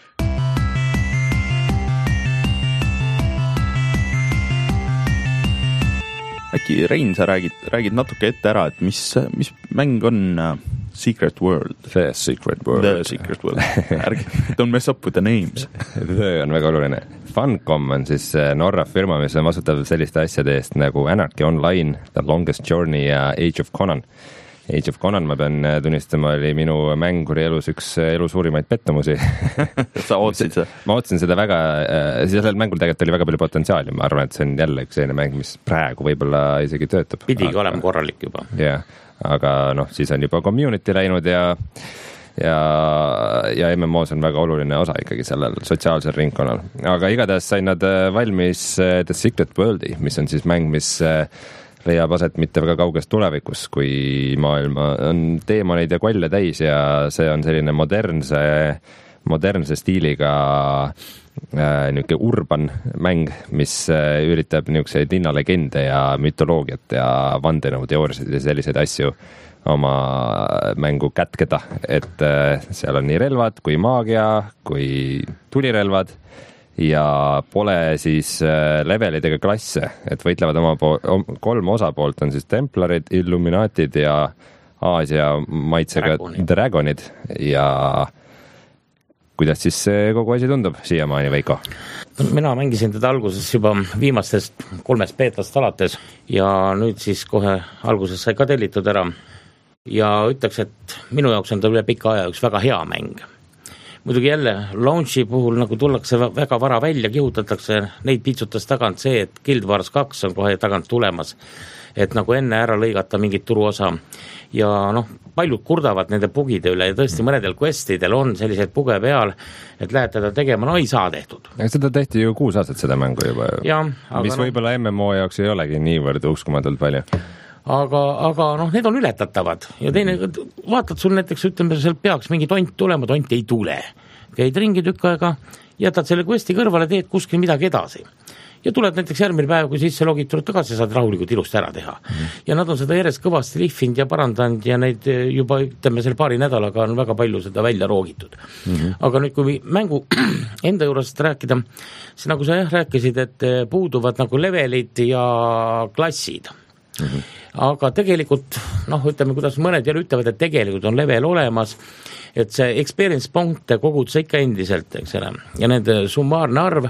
Äkki Rein, sa räägid, räägid natuke ette ära, et mis, mis mäng on Secret World? The Secret World. The Secret World. Don't mess up with the names. The on väga oluline. Funcom on siis Norra firma, mis on vastutav selliste asjade eest nagu Anarchy Online, The Longest Journey ja Age of Conan. Age of Conan, ma pean tunnistama, oli minu mänguri elus üks elu suurimaid pettumusi. Sa ootsid seda? Ma ootsin seda väga, sellel mängul tegelikult oli väga palju potentsiaali, ma arvan, et see on jälle üks selline mäng, mis praegu võib-olla isegi töötab. Pidigi aga... olema korralik juba. Jah, aga noh, siis on juba community läinud ja ja, ja M M O's on väga oluline osa ikkagi sellel sotsiaalsel ringkonnal. Aga igatahes sain nad valmis The Secret Worldi, mis on siis mäng, mis leiab aset mitte väga kauges tulevikus, kui maailma on teemaneid ja kolle täis ja see on selline modernse, modernse stiiliga äh, niisugune urban mäng, mis äh, üritab niisuguseid linnalegende ja mütoloogiat ja vandenõuteooriasid ja selliseid asju oma mängu kätkeda, et äh, seal on nii relvad kui maagia, kui tulirelvad ja pole siis levelidega klasse, et võitlevad oma pool, kolm osapoolt on siis templarid, illuminaatid ja Aasia maitsega dragonid, dragonid ja kuidas siis kogu asi tundub siiamaani, Veiko? Mina mängisin teda alguses juba viimastest kolmest beetast alates ja nüüd siis kohe alguses sai ka tellitud ära ja ütleks, et minu jaoks on ta üle pika aja üks väga hea mäng. Muidugi jälle launchi puhul nagu tullakse väga vara välja, kihutatakse neid pitsutas tagant see, et Guild Wars kaks on kohe tagant tulemas, et nagu enne ära lõigata mingit turuosa ja noh, paljud kurdavad nende bugide üle ja tõesti mõnedel questidel on selliseid buge peal, et lähed teda tegema, no ei saa tehtud. Seda tehti ju kuus aastat seda mängu juba, ja, mis no, võib-olla M M O jaoks ei olegi niivõrd uskumatult palju. Aga, aga noh, need on ületatavad ja teine, vaatad sul näiteks, ütleme, seal peaks mingi tont tulema, tont ei tule. Käid ringi tükk aega, jätad selle questi kõrvale, teed kuskil midagi edasi. Ja tuled näiteks järgmine päev, kui sisse logid, tagasi saad rahulikult ilusti ära teha. Mm. Ja nad on seda järjest kõvasti lihvinud ja parandanud ja neid juba, ütleme, selle paari nädalaga on väga palju seda välja roogitud. Mm-hmm. Aga nüüd, kui mängu enda juurest rääkida, siis nagu sa jah rääkisid, et puuduvad nagu levelid ja klassid. Mm-hmm. Aga tegelikult, noh, ütleme, kuidas mõned jälle ütlevad, et tegelikult on level olemas, et see experience punkte kogud sa ikka endiselt, eks ole, ja nende summaarne arv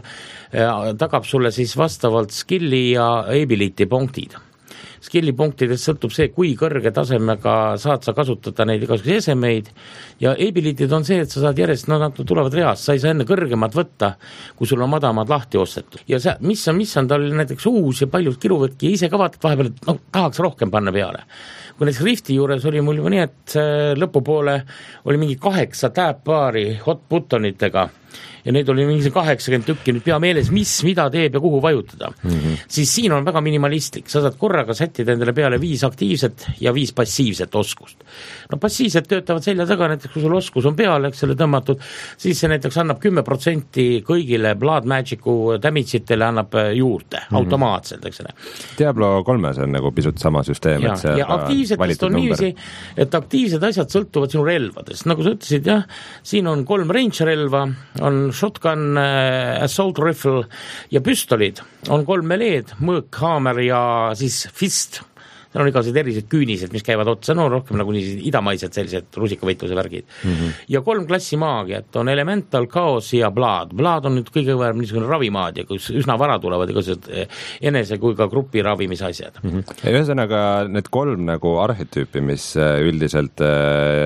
tagab sulle siis vastavalt skilli ja ability punktid. Skilli punktidest sõltub see, kui kõrge tasemega saad sa kasutada neid igasuguseid esemeid ja ability'd on see, et sa saad järjest, no nad tulevad reast, sa ei saa enne kõrgemad võtta, kui sul on madamad lahti ostetud. Ja see, mis on, mis on tal näiteks uus ja paljud kiruvõtki ise ka vaatad vahepeal, et no, tahaks rohkem panna peale. Kui näiteks Rifti juures oli mul juba nii, et lõpupoole oli mingi kaheksa tab-baari hot buttonitega ja neid oli mingi kaheksakümmend tükki nüüd pea meeles, mis, mida teeb ja kuhu vajutada. Mm-hmm. Siis siin on väga minimalistlik, sa saad korraga sättida endale peale viis aktiivset ja viis passiivset oskust. No passiivset töötavad selja taga, näiteks kui sul oskus on peale, eks selle tõmmatud, siis see näiteks annab kümme protsenti kõigile Blood Magicu damage'itele annab juurde, mm-hmm. automaatselt, eks selle. Diablo kolmes on nagu pisut sama süsteem, ja, et see ja aktiivsetest on niiviisi, et aktiivsed asjad sõltuvad sinu relvadest, nagu sa ütlesid, jah, siin on kolm range relva, on shotgun, assault rifle ja püstolid, on kolm meleed, mõõk, haamer ja siis fist. Seal on igased erised küünised, mis käivad otsa, no rohkem nagu nii idamaised sellised rusikavõitluse värgid. Mm-hmm. Ja kolm klassi maagiat on elemental, chaos ja blood. Blood on nüüd kõige vähem niisugune ravimaadia, kus üsna vara tulevad igased enese kui ka grupi ravimise asjad. Mm-hmm. Ja ühesõnaga need kolm nagu arhetüüpi, mis üldiselt äh,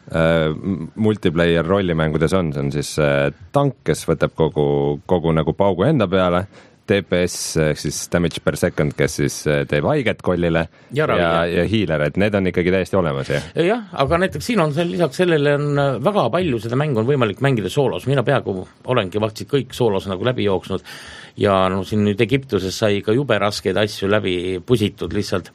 multiplayer rollimängudes on, see on siis tank, kes võtab kogu, kogu nagu paugu enda peale, D P S ehk siis damage per second, kes siis teeb haiget kollile ja, ja, ja healer, et need on ikkagi täiesti olemas, jah? Jah, aga näiteks siin on see, lisaks sellele on väga palju seda mängu on võimalik mängida soolos, mina peaaegu olengi vahtsid kõik soolos nagu läbi jooksnud ja no siin nüüd Egiptuses sai ka jube raskeid asju läbi pusitud lihtsalt,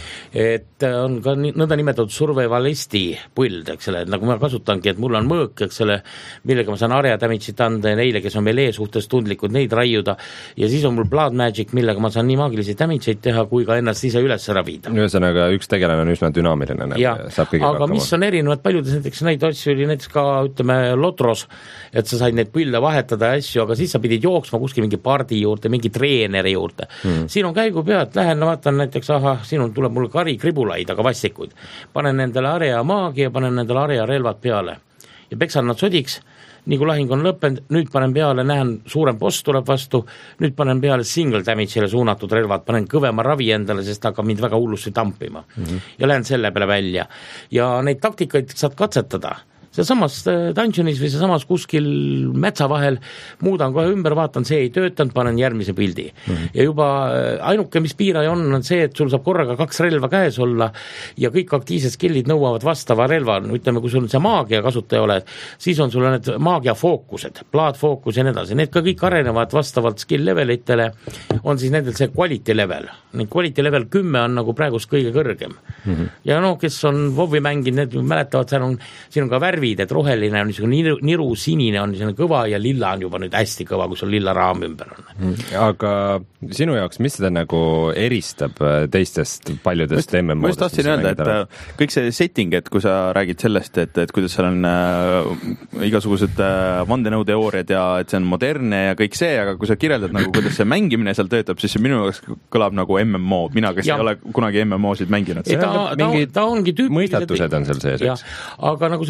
et on ka nõnda nimetatud survivalisti puild, eks selle, et nagu ma kasutangi, et mul on mõõk, eks selle, millega ma saan area damage'it anda ja neile, kes on melee suhtes tundlikud, neid raiuda ja siis on mul blood magic, millega ma saan nii maagilisi damage'id teha, kui ka ennast ise üles ravida. Ühesõnaga, üks tegelane on üsna dünaamiline. Ja, aga mis on erinevad, paljudes näiteks neid asju oli näiteks ka, ütleme, Lotros, et sa said neid pille vahetada asju, aga siis sa pidid jooksma kuskil mingi pardi juurde, mingi treeneri juurde. Hmm. Siin on käigu pealt, lähen, vaatan näiteks, aha, siin on, tuleb mul kari kribulaid, aga vastikuid. Panen nendele area maagia, panen nendele area relvad peale ja peksan nad sodiks, nii kui lahing on lõppenud, nüüd panen peale, näen, suurem boss tuleb vastu, nüüd panen peale single damage'ile suunatud relvad, panen kõvema ravi endale, sest hakkab mind väga hullusti tampima. Mm-hmm. Ja lähen selle peale välja. Ja neid taktikaid saad katsetada. See samas dungeonis või see samas kuskil metsa vahel muudan kohe ümber, vaatan, see ei töötanud, panen järgmise pildi. Mm-hmm. Ja juba ainuke, mis piiraja on, on see, et sul saab korraga kaks relva käes olla ja kõik aktiivsed skillid nõuavad vastava relva. Ütleme, kui sul on see maagia kasutaja oled, siis on sul need maagia fookused, blood fookus ja nii edasi. Need ka kõik arenevad vastavalt skill levelitele, on siis nendel see quality level. Need quality level kümme on nagu praegust kõige kõrgem. Mm-hmm. Ja no, kes on WoW-i mänginud, need mäletavad, seal on, siin on ka värvi, et roheline on niisugune niru, niru sinine on niisugune kõva ja lilla on juba nüüd hästi kõva, kui sul lilla raam ümber on. Aga sinu jaoks, mis seda nagu eristab teistest paljudest M M O-dest? Ma just tahtsin öelda, et kõik see setting, et kui sa räägid sellest, et, et kuidas seal on äh, igasugused äh, vandenõuteooriad ja et see on modernne ja kõik see, aga kui sa kirjeldad nagu, kuidas see mängimine seal töötab, siis see minu jaoks kõlab nagu M M O, mina, kes ja. Ei ole kunagi M M O-sid mänginud. Ta, ta, ta ongi tüüpilised... mõistatused on seal sees, eks? Aga nagu sa ütlesid, et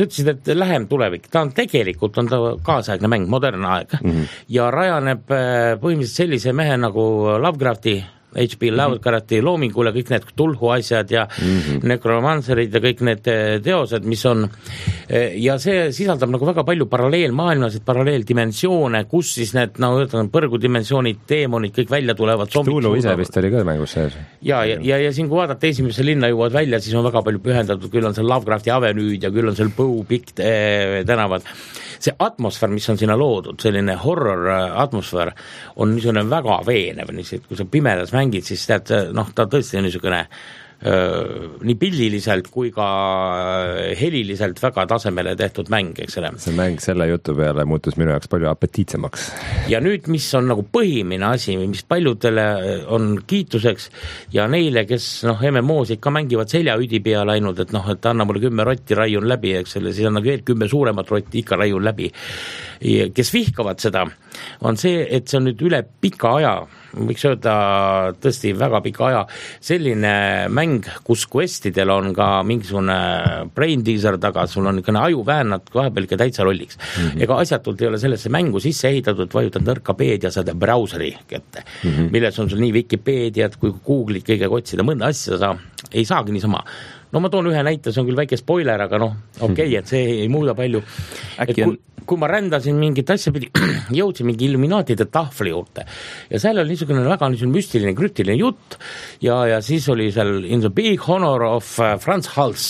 et lähem tulevik, ta on tegelikult, on ta kaasaegne mäng, modernne aeg mm-hmm. ja rajaneb põhimõtteliselt sellise mehe nagu Lovecrafti H P Lovecrafti mm-hmm. loomingule, kõik need tulhu asjad ja mm-hmm. nekromanserid ja kõik need teosed, mis on, ja see sisaldab nagu väga palju paralleelmaailmasid, paralleeldimensioone, kus siis need, no ütleme, põrgudimensioonid, teemonid, kõik välja tulevad. Tulu ise vist oli ka mängus sees. Ja, ja, ja, ja siin, kui vaadata esimesse linna jõuavad välja, siis on väga palju pühendatud, küll on seal Lovecrafti avenüüd ja küll on seal Põu pikk tänavad. See atmosfäär, mis on sinna loodud, selline horror atmosfäär, on niisugune väga veenev, kui sa pimedas mängid, siis tead, noh, ta tõesti on niisugune öö, nii pildiliselt kui ka heliliselt väga tasemele tehtud mäng, eks ole. See mäng selle jutu peale muutus minu jaoks palju apetiitsemaks. Ja nüüd, mis on nagu põhimine asi, mis paljudele on kiituseks ja neile, kes noh, M M O-sid ka mängivad seljaüdi peale ainult, et noh, et anna mulle kümme rotti, raiun läbi, eks ole, siis on nagu veel kümme suuremat rotti, ikka raiun läbi. Ja kes vihkavad seda, on see, et see on nüüd üle pika aja, võiks öelda tõesti väga pika aja, selline mäng, kus questidel on ka mingisugune brain teaser taga, sul on niisugune aju väänad vahepeal ikka täitsa rolliks. Mm-hmm. Ega asjatult ei ole sellesse mängu sisse ehitatud, vajutad nõrka peed ja saad brauseri kätte, mm-hmm. milles on sul nii Wikipeediat kui Google'it kõigega otsida, mõnda asja sa ei saagi niisama. No ma toon ühe näite, see on küll väike spoiler, aga noh, okei okay,, et see ei muuda palju. Et kui, kui ma rändasin mingit asja pidi, jõudsin mingi Illuminaatide tahvli juurde ja seal oli niisugune väga niisugune müstiline, krüptiline jutt ja, ja siis oli seal in the big honor of Franz Hals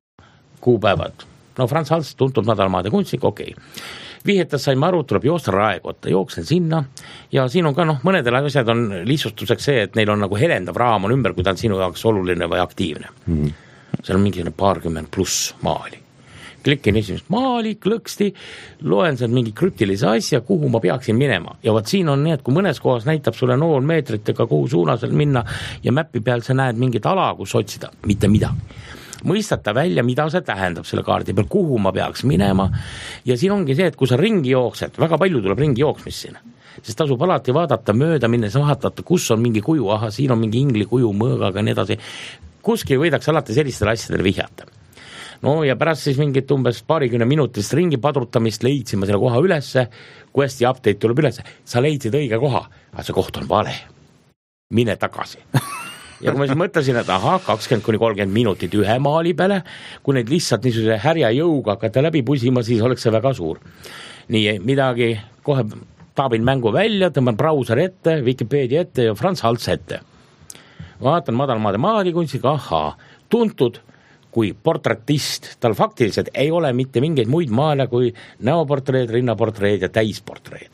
kuupäevad. No Franz Hals tuntud madalmaade kunstnik, okei. Okay. Vihjetas saime aru, tuleb joosta raekotta, jooksen sinna ja siin on ka noh, mõnedel asjad on lihtsustuseks see, et neil on nagu helendav raam on ümber, kui ta on sinu jaoks oluline või aktiivne. Mm-hmm. Seal on mingi paarkümmend pluss maali. Klikin esimest maali, klõksti, loen seal mingi krüptilise asja, kuhu ma peaksin minema. Ja vaat siin on nii, et kui mõnes kohas näitab sulle nool meetritega, kuhu suunasel minna ja mäppi peal sa näed mingit ala, kus otsida, mitte midagi. Mõistata välja, mida see tähendab selle kaardi peal, kuhu ma peaks minema. Ja siin ongi see, et kui sa ringi jooksed, väga palju tuleb ringi jooksmist siin. Sest tasub alati vaadata mööda, minnes vaadata, kus on mingi kuju, aha, siin on mingi ingli kuju, mõõgaga, nii edasi. Kuskil võidaks alati sellistele asjadele vihjata. No ja pärast siis mingit umbes paarikümne minutist ringi padrutamist leidsime selle koha ülesse, kui hästi update tuleb ülesse, sa leidsid õige koha, aga see koht on vale. Mine tagasi. Ja kui ma siis mõtlesin, et aha, kakskümmend kuni kolmkümmend minutit ühe maali peale, kui neid lihtsalt niisuguse härja jõuga hakata läbi pusima, siis oleks see väga suur. Nii midagi, kohe taabin mängu välja, tõmban brauser ette, Wikipedia ette ja Franz Hals ette. Vaatan madalmaade maadikunstiga, ahaa, tuntud kui porträtist. Tal faktiliselt ei ole mitte mingeid muid maale kui näoportreed, rinnaportreed ja täisportreed.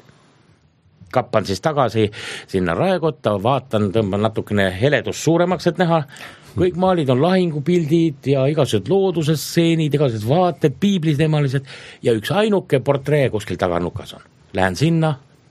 Kappan siis tagasi sinna raekotta, vaatan, tõmban natukene heledust suuremaks, et näha. Kõik maalid on lahingupildid ja igasugused loodusestseenid, igasugused vaated, piiblitemalised ja üks ainuke portree kuskil taganukas on. Lähen sinna,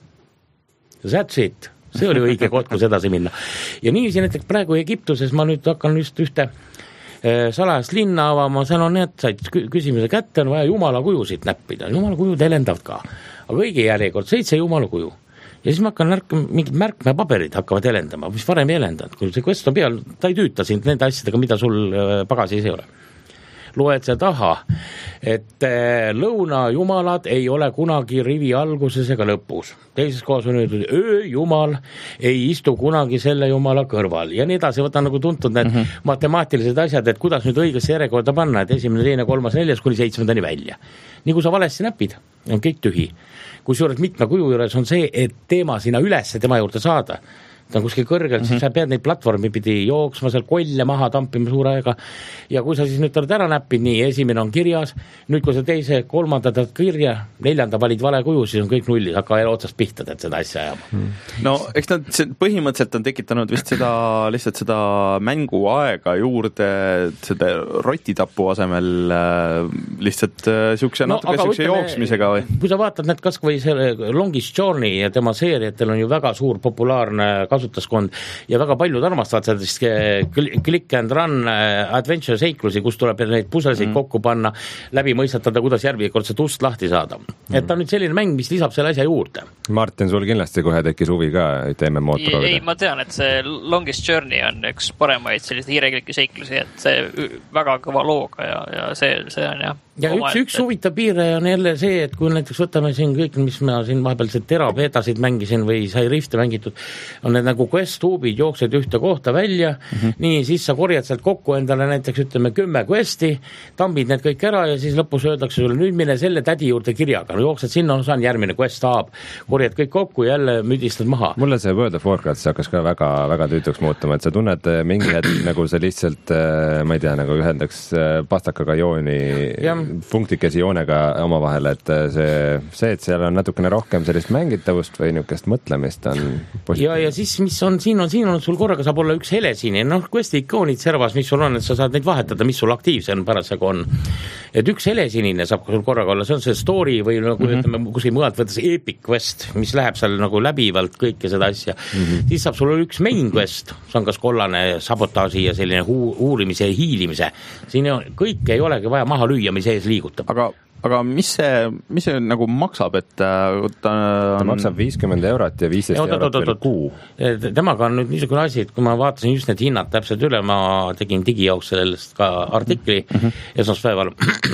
that's it. See oli õige koht, kus edasi minna. Ja nii siin näiteks praegu Egiptuses ma nüüd hakkan just ühte salajast linna avama, seal on need, said küsimuse kätte, on vaja jumala kujusid näppida. Jumala kujud helendavad ka. Aga õige järjekord, seitse jumala kuju. Ja siis ma hakkan märk, mingid märkmepaberid hakkavad helendama, mis varem ei helendanud. Kui see quest on peal, ta ei tüüta sind nende asjadega, mida sul pagasis ei ole. Loed see taha, et lõunajumalad ei ole kunagi rivi alguses ega lõpus. Teises kohas on öeldud, öö jumal ei istu kunagi selle jumala kõrval. Ja nii edasi, võta nagu tuntud need mm-hmm. matemaatilised asjad, et kuidas nüüd õigesse järjekorda panna, et esimene, teine, kolmas, neljas kuni seitsmendani välja. Nii kui sa valesti näpid, on kõik tühi. Kui suures mitme kuju juures on see, et teema sinna ülesse tema juurde saada, ta on kuskil kõrgelt, mm-hmm. siis sa pead neid platvormi pidi jooksma, seal kolle maha tampima suure aega ja kui sa siis nüüd oled ära näppid, nii esimene on kirjas, nüüd kui sa teise, kolmanda tead kirja, neljanda valid vale kuju, siis on kõik nullis, hakka otsast pihta, et seda asja ajama. Mm. No eks nad põhimõtteliselt on tekitanud vist seda, lihtsalt seda mänguaega juurde, seda rotitapu asemel lihtsalt siukse no, natuke siukse jooksmisega või? Kui sa vaatad need kas või selle Longest Journey ja tema seeriatel on ju väga suur populaarne kasutaskond ja väga paljud armastavad sellist click and run adventure seiklusi, kus tuleb neid puslesid mm. kokku panna, läbi mõistatada, kuidas järgmikordset ust lahti saada. Mm. Et ta on nüüd selline mäng, mis lisab selle asja juurde. Martin, sul kindlasti kohe tekkis huvi ka, et M M O-d proovida. Ei, ma tean, et see Longest Journey on üks paremaid selliseid hiirekliki seiklusi, et see väga kõva looga ja, ja see, see on jah ja üks, üks huvitav piire on jälle see, et kui näiteks võtame siin kõik, mis ma siin vahepeal Tera beetasid mängisin või sai Rifte mängitud, on need nagu quest-tuubid, jooksed ühte kohta välja, mm -hmm. nii, siis sa korjad sealt kokku endale näiteks ütleme kümme questi, tambid need kõik ära ja siis lõpus öeldakse sulle, nüüd mine selle tädi juurde kirjaga, no jooksed sinna, saan järgmine quest saab, korjad kõik kokku ja jälle müdistad maha. Mulle see World of Warcraft hakkas ka väga, väga tüütuks muutuma, et sa tunned mingi hetk nagu sa lihtsalt, ma ei tea, nagu ühendaks pastakaga jooni ja punktikesi joonega omavahel, et see, see, et seal on natukene rohkem sellist mängitavust või niisugust mõtlemist on positiivne. Ja, ja siis, mis on, siin on, siin on sul korraga saab olla üks helesini, noh, questi ikoonid servas, mis sul on, et sa saad neid vahetada, mis sul aktiivse on parasjagu on. Et üks helesinine saab sul korraga olla, see on see story või nagu mm -hmm. ütleme, kuskil mõnelt võttes epic quest, mis läheb seal nagu läbivalt kõike seda asja. Mm -hmm. Siis saab sul olla üks main quest, see on kas kollane sabotaaži ja selline hu- uurimise ja hiilimise. Siin on, kõik ei olegi vaja maha lüüa, mis ees liigutab. Aga aga mis see, mis see nagu maksab, et ta, ta on... maksab viiskümmend eurot ja viisteist ja, eurot veel kuu. Temaga on nüüd niisugune asi, et kui ma vaatasin just need hinnad täpselt üle, ma tegin digijaoks sellest ka artikli mm -hmm. esmaspäeval,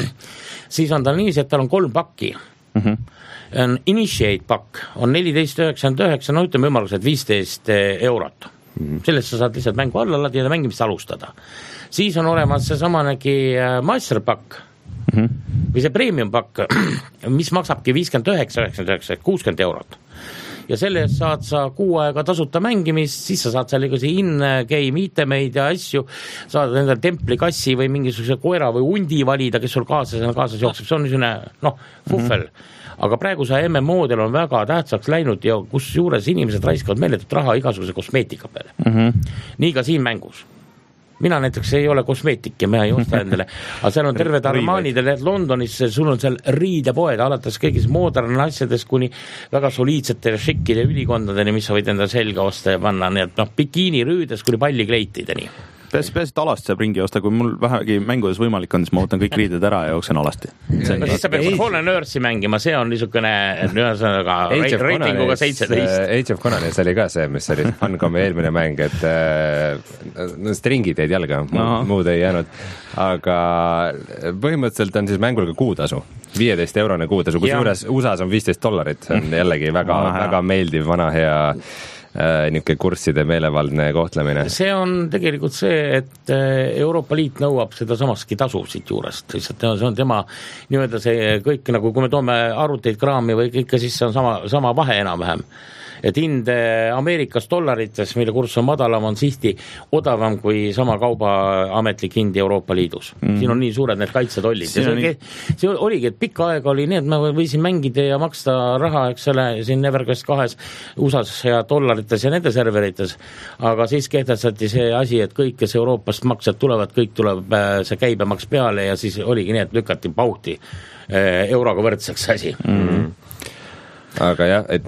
siis on tal niiviisi, et tal on kolm pakki. Mm -hmm. On Initiate pakk, on neliteist üheksakümmend üheksa, no ütleme ümmarguselt viisteist eurot. Mm -hmm. Sellest sa saad lihtsalt mängu alla ladida ja mängimist alustada. Siis on olemas see samanegi Master pakk, Mm -hmm. või see premium pakk, mis maksabki viiskümmend üheksa, üheksakümmend üheksa, kuuskümmend eurot. Ja selle eest saad sa kuu aega tasuta mängimist, siis sa saad seal igasuguseid in-game itemeid ja asju, saad endale templikassi või mingisuguse koera või hundi valida, kes sul kaasas, kaasas jookseb, see on niisugune, noh, fuffel. Mm -hmm. Aga praegu see M M O-del on väga tähtsaks läinud ja kus juures inimesed raiskavad meeletut raha igasuguse kosmeetika peale. Mm -hmm. Nii ka siin mängus. Mina näiteks ei ole kosmeetik ja ma ei osta endale, aga seal on terved Armanidel, et Londonis sul on seal riidepoed, alates kõigis modern asjadest kuni väga soliidsete šikkide ülikondadeni, mis sa võid endale selga osta ja panna, nii et noh, bikiinirüüdes kuni pallikleitideni. Peaasi, peaasi, et alasti saab ringi osta, kui mul vähegi mängudes võimalik on, siis ma ootan kõik riided ära ja jooksen alasti. No siis sa peaks Fallen Earthi mängima, see on niisugune ühesõnaga reitinguga seitseteist. Age of Conanis oli ka see, mis oli Funcom eelmine mäng, et no, stringid jäid jalga, no. muud ei jäänud, aga põhimõtteliselt on siis mängul ka kuutasu, viieteist eurone kuutasu, kus juures U S A-s on viisteist dollarit, see on jällegi väga, väga meeldiv, vana hea niisugune kursside meelevaldne kohtlemine. See on tegelikult see, et Euroopa Liit nõuab seda samaski tasu siit juurest, lihtsalt see on tema nii-öelda see kõik, nagu kui me toome arvuteid kraami või kõike, siis see on sama, sama vahe enam-vähem. Et hind Ameerikas dollarites, mille kurss on madalam, on sihti odavam kui sama kauba ametlik hind Euroopa Liidus. Mm. Siin on nii suured need kaitsetollid. See, see, nii... see oligi, et pikka aega oli nii, et ma võisin mängida ja maksta raha, eks ole, siin Everquest kahes U S A-s ja dollarites ja nende serverites, aga siis kehtestati see asi, et kõik, kes Euroopast maksed tulevad, kõik tuleb see käibemaks peale ja siis oligi nii, et lükati pauhti euroga võrdseks asi. Mm. Aga jah, et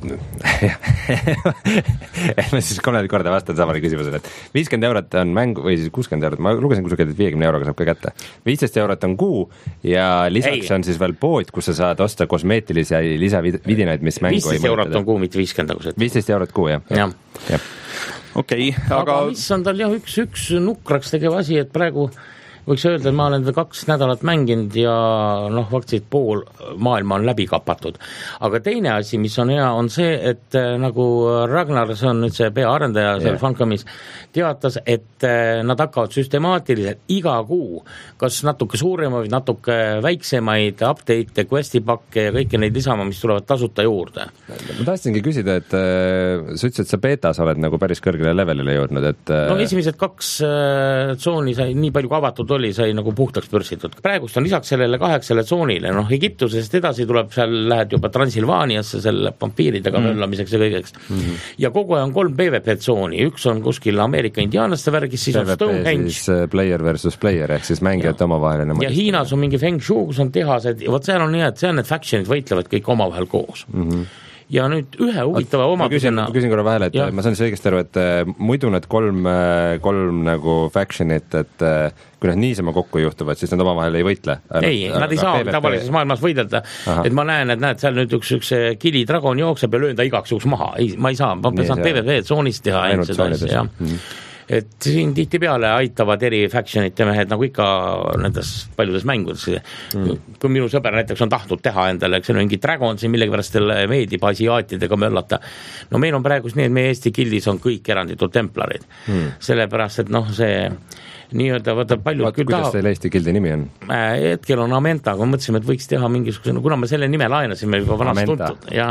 ma siis kolme korda vastan samale küsimusele, et viiskümmend eurot on mäng või siis kuuskümmend eurot, ma lugesin kuskilt, et viiekümne euroga saab ka kätte. viisteist eurot on kuu ja lisaks ei. On siis veel pood, kus sa saad osta kosmeetilisi lisavidinaid, mis mängu ei mõjutada. viisteist eurot on kuu, mitte viiskümmend. viisteist eurot kuu, jah. jah. Ja. Okei, okay, aga... aga mis on tal jah üks, üks nukraks tegev asi, et praegu võiks öelda, et ma olen kaks nädalat mänginud ja noh, vaktsid pool maailma on läbi kapatud. Aga teine asi, mis on hea, on see, et nagu Ragnar, see on nüüd see peaarendaja seal yeah. Funcomis, teatas, et nad hakkavad süstemaatiliselt iga kuu kas natuke suuremaid, natuke väiksemaid update'e, questi pakke ja kõike neid lisama, mis tulevad tasuta juurde. Ma tahtsingi küsida, et sa ütlesid, et sa betas oled nagu päris kõrgele levelile jõudnud, et no esimesed kaks tsooni sai nii palju kui avatud oli, sai nagu puhtaks pörsitud. Praegust on lisaks sellele kaheksale tsoonile, noh Egiptusest edasi tuleb, seal lähed juba Transilvaaniasse selle vampiiridega möllamiseks mm. ja kõigeks. Mm -hmm. Ja kogu aeg on kolm P V P-tsooni, üks on kuskil Ameerika indiaanlaste värgis, siis P V P on Stonehenge. Siis player versus player, ehk siis mängijate omavaheline. Ja Hiinas on mingi Feng Shui, kus on tehased, ja vot seal on nii, et seal need factionid võitlevad kõik omavahel koos. Mm -hmm. Ja nüüd ühe huvitava oma küsin, küsin korra vahele, et ja. ma saan siis õigesti aru, et muidu need kolm, kolm nagu factionit, et kui nad niisama kokku juhtuvad, siis nad omavahel ei võitle. Ei, nad ei saa tavalises maailmas võidelda. Aha. Et ma näen, et näed, seal nüüd üks, üks kilidragon jookseb ja löön ta igaks juhuks maha. Ei, ma ei saa, ma saan P V P-tsoonist teha ainult seda asja, jah. Mm -hmm. et siin tihti peale aitavad eri factionite mehed nagu ikka nendes paljudes mängudes mm. kui minu sõber näiteks on tahtnud teha endale, eks see on mingi Dragon siin millegipärast meeldib asiaatidega möllata, no meil on praegu nii, et meie Eesti gildis on kõik eranditult templarid mm. sellepärast, et noh, see nii-öelda vaata palju Vaat, kuidas teil Eesti gildi nimi on? Hetkel on Amenta, kui mõtlesime, et võiks teha mingisuguse, no kuna me selle nime laenasime juba vanast tuntud ja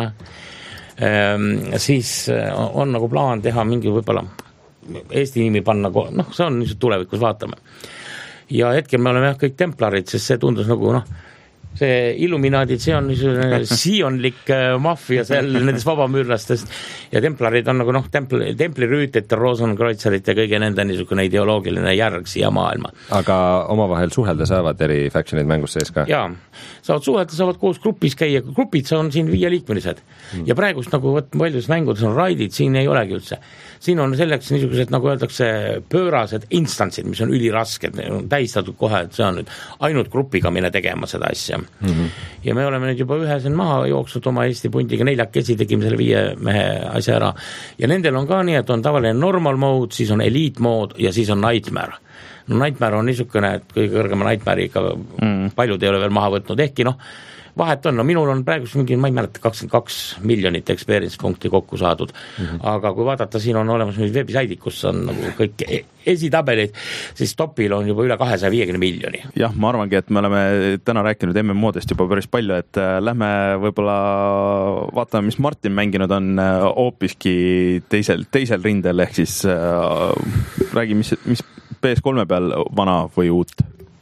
ehm, siis on nagu plaan teha mingi võib-olla Eesti nimi panna, noh, see on niisugune tulevikus, vaatame. Ja hetkel me oleme jah kõik templarid, sest see tundus nagu noh, see Illuminaadid, see on niisugune sionlik maffia seal nendest vabamüürlastest ja templarid on nagu noh, templi, templirüütete, Rosenkreuzerite ja kõige nende niisugune ideoloogiline järg siia maailma. Aga omavahel suhelda saavad eri factionid mängus sees ka? Jaa, saavad suhelda, saavad koos grupis käia, grupid on siin viieliikmelised mm. ja praegust nagu võt, paljudes mängudes on raidid, siin ei olegi üldse. Siin on selleks niisugused, nagu öeldakse, pöörased instantsid, mis on ülirasked, on tähistatud kohe, et see on nüüd ainult grupiga mine tegema seda asja. Mm-hmm. Ja me oleme nüüd juba ühesen maha jooksnud oma Eesti pundiga, neljakesi tegime selle viie mehe asja ära. Ja nendel on ka nii, et on tavaline normal mode, siis on elite mode ja siis on nightmare. No nightmare on niisugune, et kõige kõrgema nightmare'i ikka mm. paljud ei ole veel maha võtnud, ehkki noh, vahet on, no minul on praegu mingi, ma ei mäleta, kakskümmend kaks miljonit experience punkti kokku saadud, mm-hmm. aga kui vaadata, siin on olemas mingid veebisaidid, kus on nagu kõik esitabelid, siis topil on juba üle kahesaja viiekümne miljoni. Jah, ma arvangi, et me oleme täna rääkinud M M O-dest juba päris palju, et lähme võib-olla vaatame, mis Martin mänginud on hoopiski teisel, teisel rindel, ehk siis äh, räägi, mis, mis P S kolme peal vana või uut?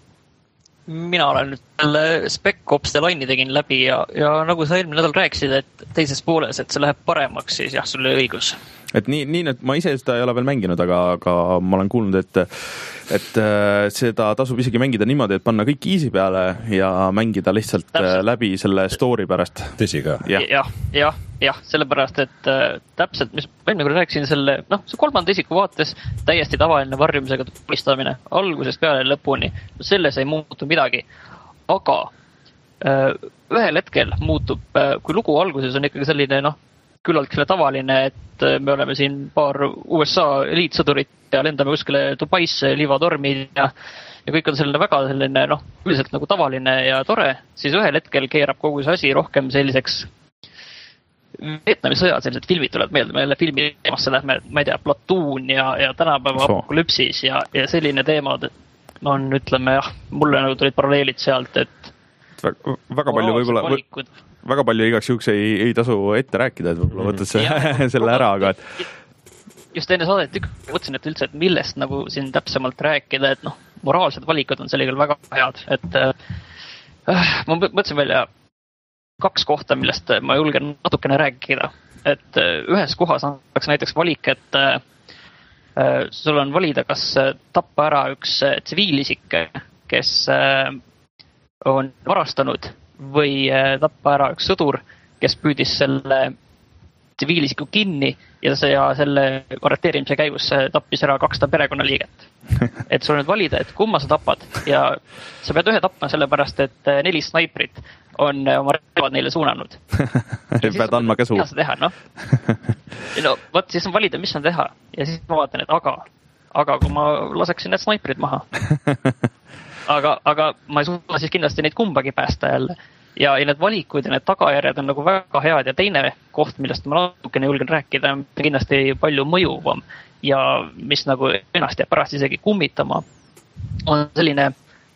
Mina olen nüüd selle Spec Ops The Line'i tegin läbi ja, ja nagu sa eelmine nädal rääkisid, et teises pooles, et see läheb paremaks, siis jah, sul oli õigus. Et nii, nii, et ma ise seda ei ole veel mänginud, aga, aga ma olen kuulnud, et, et seda tasub isegi mängida niimoodi, et panna kõik easy peale ja mängida lihtsalt täpselt läbi selle story pärast. Tõsi ka? jah, jah, jah, ja, sellepärast, et äh, täpselt, mis enne kui rääkisin selle, noh, see kolmanda isiku vaates täiesti tavaline varjumisega tulistamine, algusest peale lõpuni, selles ei muutu midagi, aga äh, ühel hetkel muutub, äh, kui lugu alguses on ikkagi selline, noh, küllalt tavaline, et me oleme siin paar U S A eliitsõdurit ja lendame kuskile Dubaisse, liivatormid ja, ja kõik on selline väga selline, noh, üldiselt nagu tavaline ja tore, siis ühel hetkel keerab kogu see asi rohkem selliseks Vietnami sõjad, sellised filmid tulevad meelde, me jälle filmi teemasse lähme, ma ei tea, Platoon ja, ja tänapäeva apokalüpsis ja, ja selline teemad, et on, ütleme, jah, mulle nagu tulid paralleelid sealt, et väga, väga palju võib-olla valikud. Väga palju igaks juhuks ei, ei tasu ette rääkida, et võib-olla võtad see, ja, selle ära, aga et just enne saadet mõtlesin, et üldse, et millest nagu siin täpsemalt rääkida, et noh, moraalsed valikud on selle küll väga head, et äh, ma mõtlesin välja kaks kohta, millest ma julgen natukene rääkida, et äh, ühes kohas annaks näiteks valik, et äh, sul on valida, kas tappa ära üks tsiviilisik, kes äh, on varastanud või tappa ära üks sõdur, kes püüdis selle tsiviilisiku kinni ja, see, ja selle arreteerimise käigus tappis ära kakssada perekonnaliiget. Et sul nüüd valida, et kumma sa tapad ja sa pead ühe tapma sellepärast, et neli snaiprit on oma relvad neile suunanud. pead andma käsu. Mida sa teha, noh? No, võt, siis on valida, mis on teha ja siis ma vaatan, et aga, aga kui ma laseksin need snaiprid maha Aga, aga ma ei suuda siis kindlasti neid kumbagi päästa jälle. Ja, ja need valikud ja need tagajärjed on nagu väga head ja teine koht, millest ma natukene julgen rääkida, on kindlasti palju mõjuvam ja mis nagu ennast jääb pärast isegi kummitama, on selline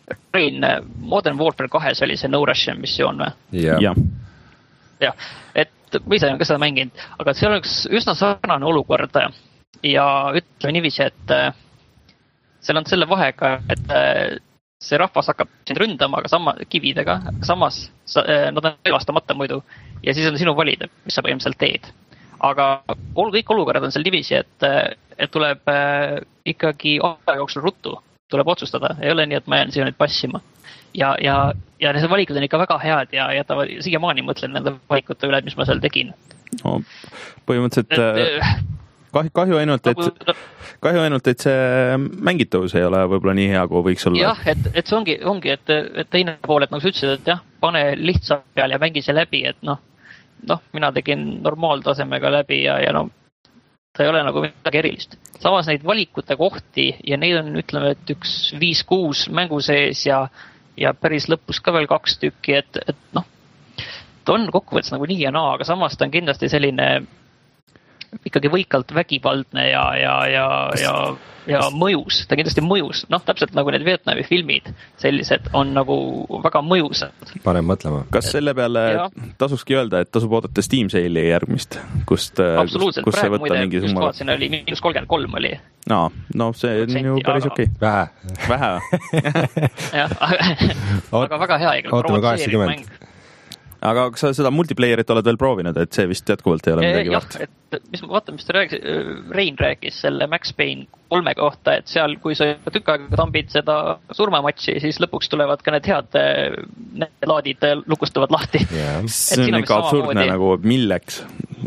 Modern Warfare kahes oli see No Russian missioon või? Yeah. Ja. ja, et ma ise olen ka seda mänginud, aga see on üks üsna sarnane olukord ja ütleme niiviisi, et seal on selle vahega, et see rahvas hakkab sind ründama, aga sama kividega, aga samas sa, nad on elastamata muidu ja siis on sinu valida, mis sa põhimõtteliselt teed. Aga kõik olukorrad on seal niiviisi, et, et tuleb ikkagi aja jooksul ruttu, tuleb otsustada, ei ole nii, et ma jään siia nüüd passima. Ja, ja, ja need valikud on ikka väga head ja jätavad, siiamaani mõtlen nende valikute üle, mis ma seal tegin. No, põhimõtteliselt et, kahju, kahju ainult, et kahju ainult, et see mängitavus ei ole võib-olla nii hea, kui võiks olla. Jah, et, et see ongi, ongi et, et teine pool, et nagu sa ütlesid, et jah, pane lihtsa peal ja mängi see läbi, et noh, noh, mina tegin normaaltasemega läbi ja, ja no ta ei ole nagu midagi erilist. Samas neid valikute kohti ja neid on, ütleme, et üks viis-kuus mängu sees ja, ja päris lõpus ka veel kaks tükki, et, et noh, ta on kokkuvõttes nagu nii ja naa, aga samas ta on kindlasti selline ikkagi võikalt vägivaldne ja, ja, ja, ja, ja mõjus, ta kindlasti mõjus, noh, täpselt nagu need Vietnami filmid, sellised on nagu väga mõjusad. Panen mõtlema. Kas selle peale ja. Tasuski öelda, et tasub oodata Steam Sale'i järgmist, kust, kust, kus see võtta mingi summa? Just vaatasin, oli miinus kolmkümmend kolm oli. No, no see on ju päris okei. Okay. Vähe. Vähe. jah, aga väga hea. Ootame kaheksakümmend. Aga kas sa seda multiplayerit oled veel proovinud, et see vist jätkuvalt ei ole midagi jah, vart? Et, mis ma vaatan, mis ta rääkis, Rein rääkis selle Max Payne kolme kohta, et seal, kui sa tükk aega tambid seda surmamatši, siis lõpuks tulevad ka need head need laadid lukustavad lahti. Yeah. See on ikka absurdne moodi, nagu, milleks?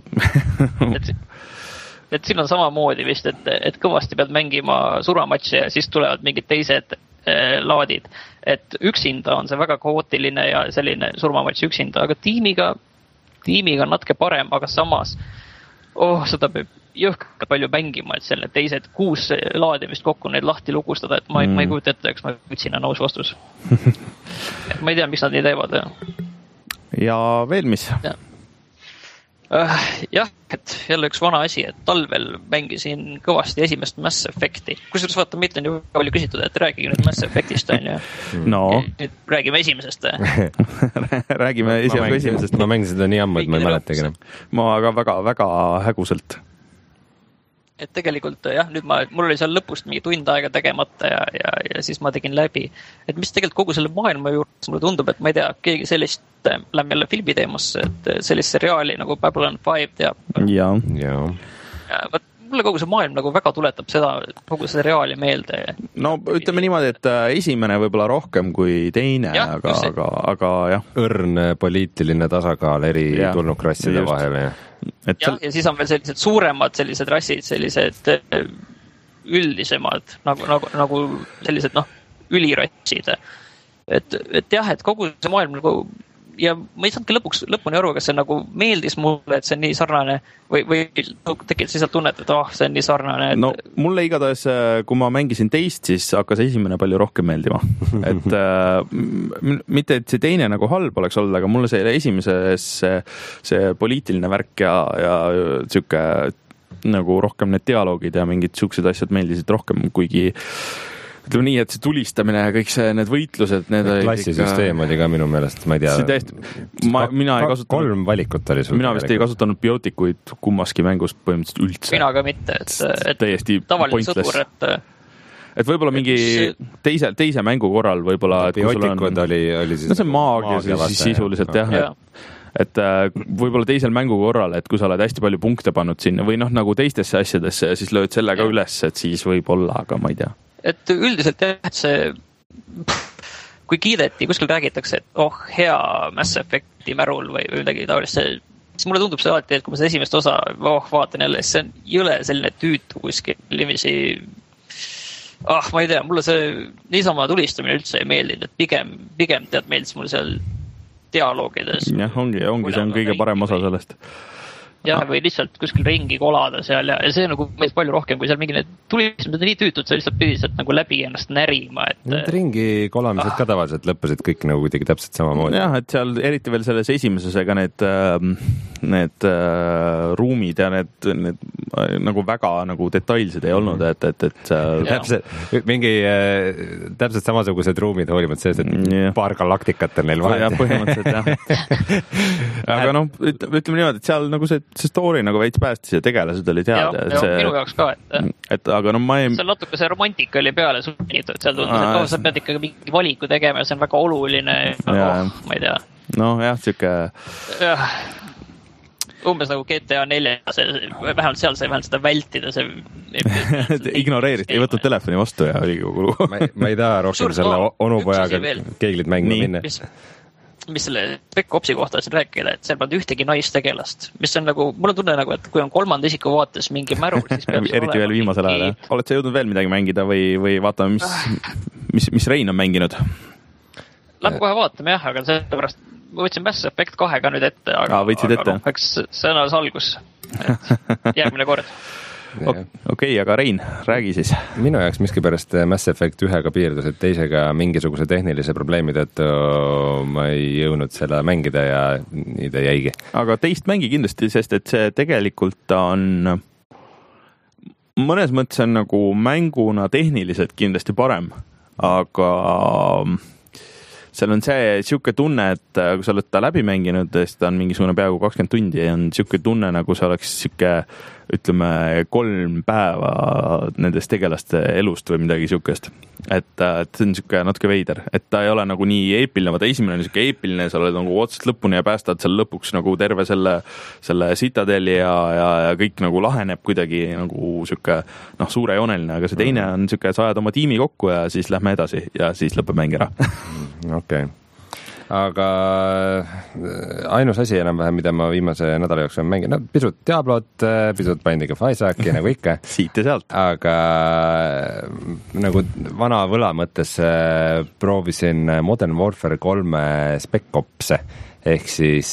et, et siin on samamoodi vist, et, et kõvasti pead mängima surmamatši ja siis tulevad mingid teised laadid, et üksinda on see väga kaootiline ja selline surmamatš üksinda, aga tiimiga, tiimiga on natuke parem, aga samas oh, seda peab jõhkalt palju mängima, et selle teised kuus laadimist kokku neid lahti lukustada, et ma, mm. ma ei kujuta ette, eks ma võtsin on aus vastus. ma ei tea, miks nad nii teevad. Ja veel mis? Ja. Uh, jah, et jälle üks vana asi, et talvel mängisin kõvasti esimest Mass Effecti. Kusjuures vaata, mitte on ju palju küsitud, et räägige nüüd Mass Effectist, on ju. No. Nüüd räägime esimesest. räägime esialgu esimesest. Ma mängisin seda nii ammu, et ma ei mäletagi. Ma aga väga, väga häguselt. Et tegelikult jah, nüüd ma, mul oli seal lõpust mingi tund aega tegemata ja, ja, ja siis ma tegin läbi. Et mis tegelikult kogu selle maailma juures mulle tundub, et ma ei tea, keegi sellist, lähme jälle filmi teemasse, et sellist seriaali nagu Babylon five teab. Ja, ja. ja võt, mulle kogu see maailm nagu väga tuletab seda, kogu see seriaali meelde. No ütleme niimoodi, et esimene võib-olla rohkem kui teine, ja, aga, aga, aga jah. Õrn poliitiline tasakaal eri tulnukrasside vahel ja Et jah, ja siis on veel sellised suuremad sellised rassid, sellised üldisemad, nagu, nagu, nagu sellised noh, ülirassid. Et, et jah, et kogu see maailm nagu, ja ma ei saanudki lõpuks, lõpuni aru, kas see nagu meeldis mulle, et see on nii sarnane või, või tegelikult lihtsalt tunnet, et oh, see on nii sarnane. Et... No mulle igatahes, kui ma mängisin teist, siis hakkas esimene palju rohkem meeldima. Et äh, mitte, et see teine nagu halb oleks olnud, aga mulle see esimeses see, see poliitiline värk ja, ja siuke nagu rohkem need dialoogid ja mingid siuksed asjad meeldisid rohkem, kuigi ütleme nii, et see tulistamine ja kõik see, need võitlused, need klassisüsteem oli ka minu meelest, ma ei tea. Täiesti, ma, mina ei kasutanud... Kolm valikut oli sul. Mina vist ei kasutanud biotikuid kummaski mängus põhimõtteliselt üldse. Mina ka mitte, et, et täiesti tavaline sõdur, et... Et võib-olla mingi teise, teise mängu korral võib-olla... Biotikud on... oli, oli siis... No see maagia, maagia siis sisuliselt jah, jah. Et, et võib-olla teisel mängu korral, et kui sa oled hästi palju punkte pannud sinna või noh, nagu teistesse asjadesse ja siis lööd sellega ja. Üles, et siis võib olla, aga ma ei tea. Et üldiselt jah, et see, kui kiideti, kuskil räägitakse, et oh, hea Mass Effecti märul või, või midagi taolist, siis mulle tundub see alati, et kui ma seda esimest osa oh, vaatan jälle, see on jõle selline tüütu kuskil nimisi, ah, ma ei tea, mulle see niisama tulistamine üldse ei meeldinud, et pigem, pigem tead meeldis mulle seal dialoogides. Jah, ongi, ongi, see on kõige parem osa sellest. Jah, või lihtsalt kuskil ringi kolada seal ja, ja see nagu mees palju rohkem, kui seal mingi need tulised, need on nii tüütud, sa lihtsalt pidid nagu läbi ennast närima. Et... Need ringi kolamised ah. ka tavaliselt lõppesid kõik nagu kuidagi täpselt samamoodi. Jah, et seal eriti veel selles esimesesega need, need uh, ruumid ja need, need nagu väga nagu detailsed ei olnud, et, et, et seal... Täpselt, mingi äh, täpselt samasugused ruumid hoolimata sellest, et yeah. paar galaktikat on neil vahet. Ja põhimõtteliselt, jah. Aga noh, ütleme niimoodi, et seal nagu see see story nagu veits päästis ja tegelased olid head. Ja, ja see, minu jaoks ka, et, et aga no ma ei... seal natuke see romantika oli peale sunnitud, seal tundus, et oh, sa pead ikkagi mingi valiku tegema ja see on väga oluline, ja, oh, ma ei tea. No jah, siuke... Ja, umbes nagu G T A neli, vähemalt seal sai vähemalt seda vältida, see... ignoreerist, ei võtnud telefoni vastu ja oli kogu lugu. ma, ma ei taha rohkem selle onupojaga keeglit mängima minna. Mis, mis selle Spec Opsi kohta siin rääkida, et seal polnud ühtegi naistegelast, mis on nagu, mul on tunne nagu, et kui on kolmanda isiku vaates mingi märul, siis peab eriti veel viimasel ajal, jah. Oled sa jõudnud veel midagi mängida või, või vaatame, mis, mis, mis Rein on mänginud? Lähme kohe vaatame jah, aga sellepärast ma võtsin Mass Effect kahe ka nüüd ette, aga, Aa, võtsid ette? Aga, no, eks see on alles algus, järgmine kord. okei okay,, aga Rein, räägi siis. Minu jaoks miskipärast Mass Effect ühega piirdus, et teisega mingisuguse tehnilise probleemi tõttu ma ei jõudnud seda mängida ja nii ta jäigi. Aga teist mängi kindlasti, sest et see tegelikult on mõnes mõttes on nagu mänguna tehniliselt kindlasti parem, aga seal on see siuke tunne, et kui sa oled ta läbi mänginud, sest ta on mingisugune peaaegu kakskümmend tundi ja on siuke tunne, nagu see oleks siuke, ütleme, kolm päeva nendest tegelaste elust või midagi siukest. Et, et see on siuke natuke veider, et ta ei ole nagu nii eepiline, vaata esimene on siuke eepiline, sa oled nagu otsast lõpuni ja päästad seal lõpuks nagu terve selle, selle Citadelli ja, ja, ja kõik nagu laheneb kuidagi nagu siuke noh, suurejooneline, aga see teine on siuke, sa ajad oma tiimi kokku ja siis lähme edasi ja siis lõpeb mäng ära. Okei okay. Aga ainus asi enam-vähem, mida ma viimase nädala jooksul mängin, no pisut Diablot, pisut Binding of Isaaci nagu ikka. Siit ja sealt. Aga nagu vana võla mõttes proovisin Modern Warfare kolme Spec Opse ehk siis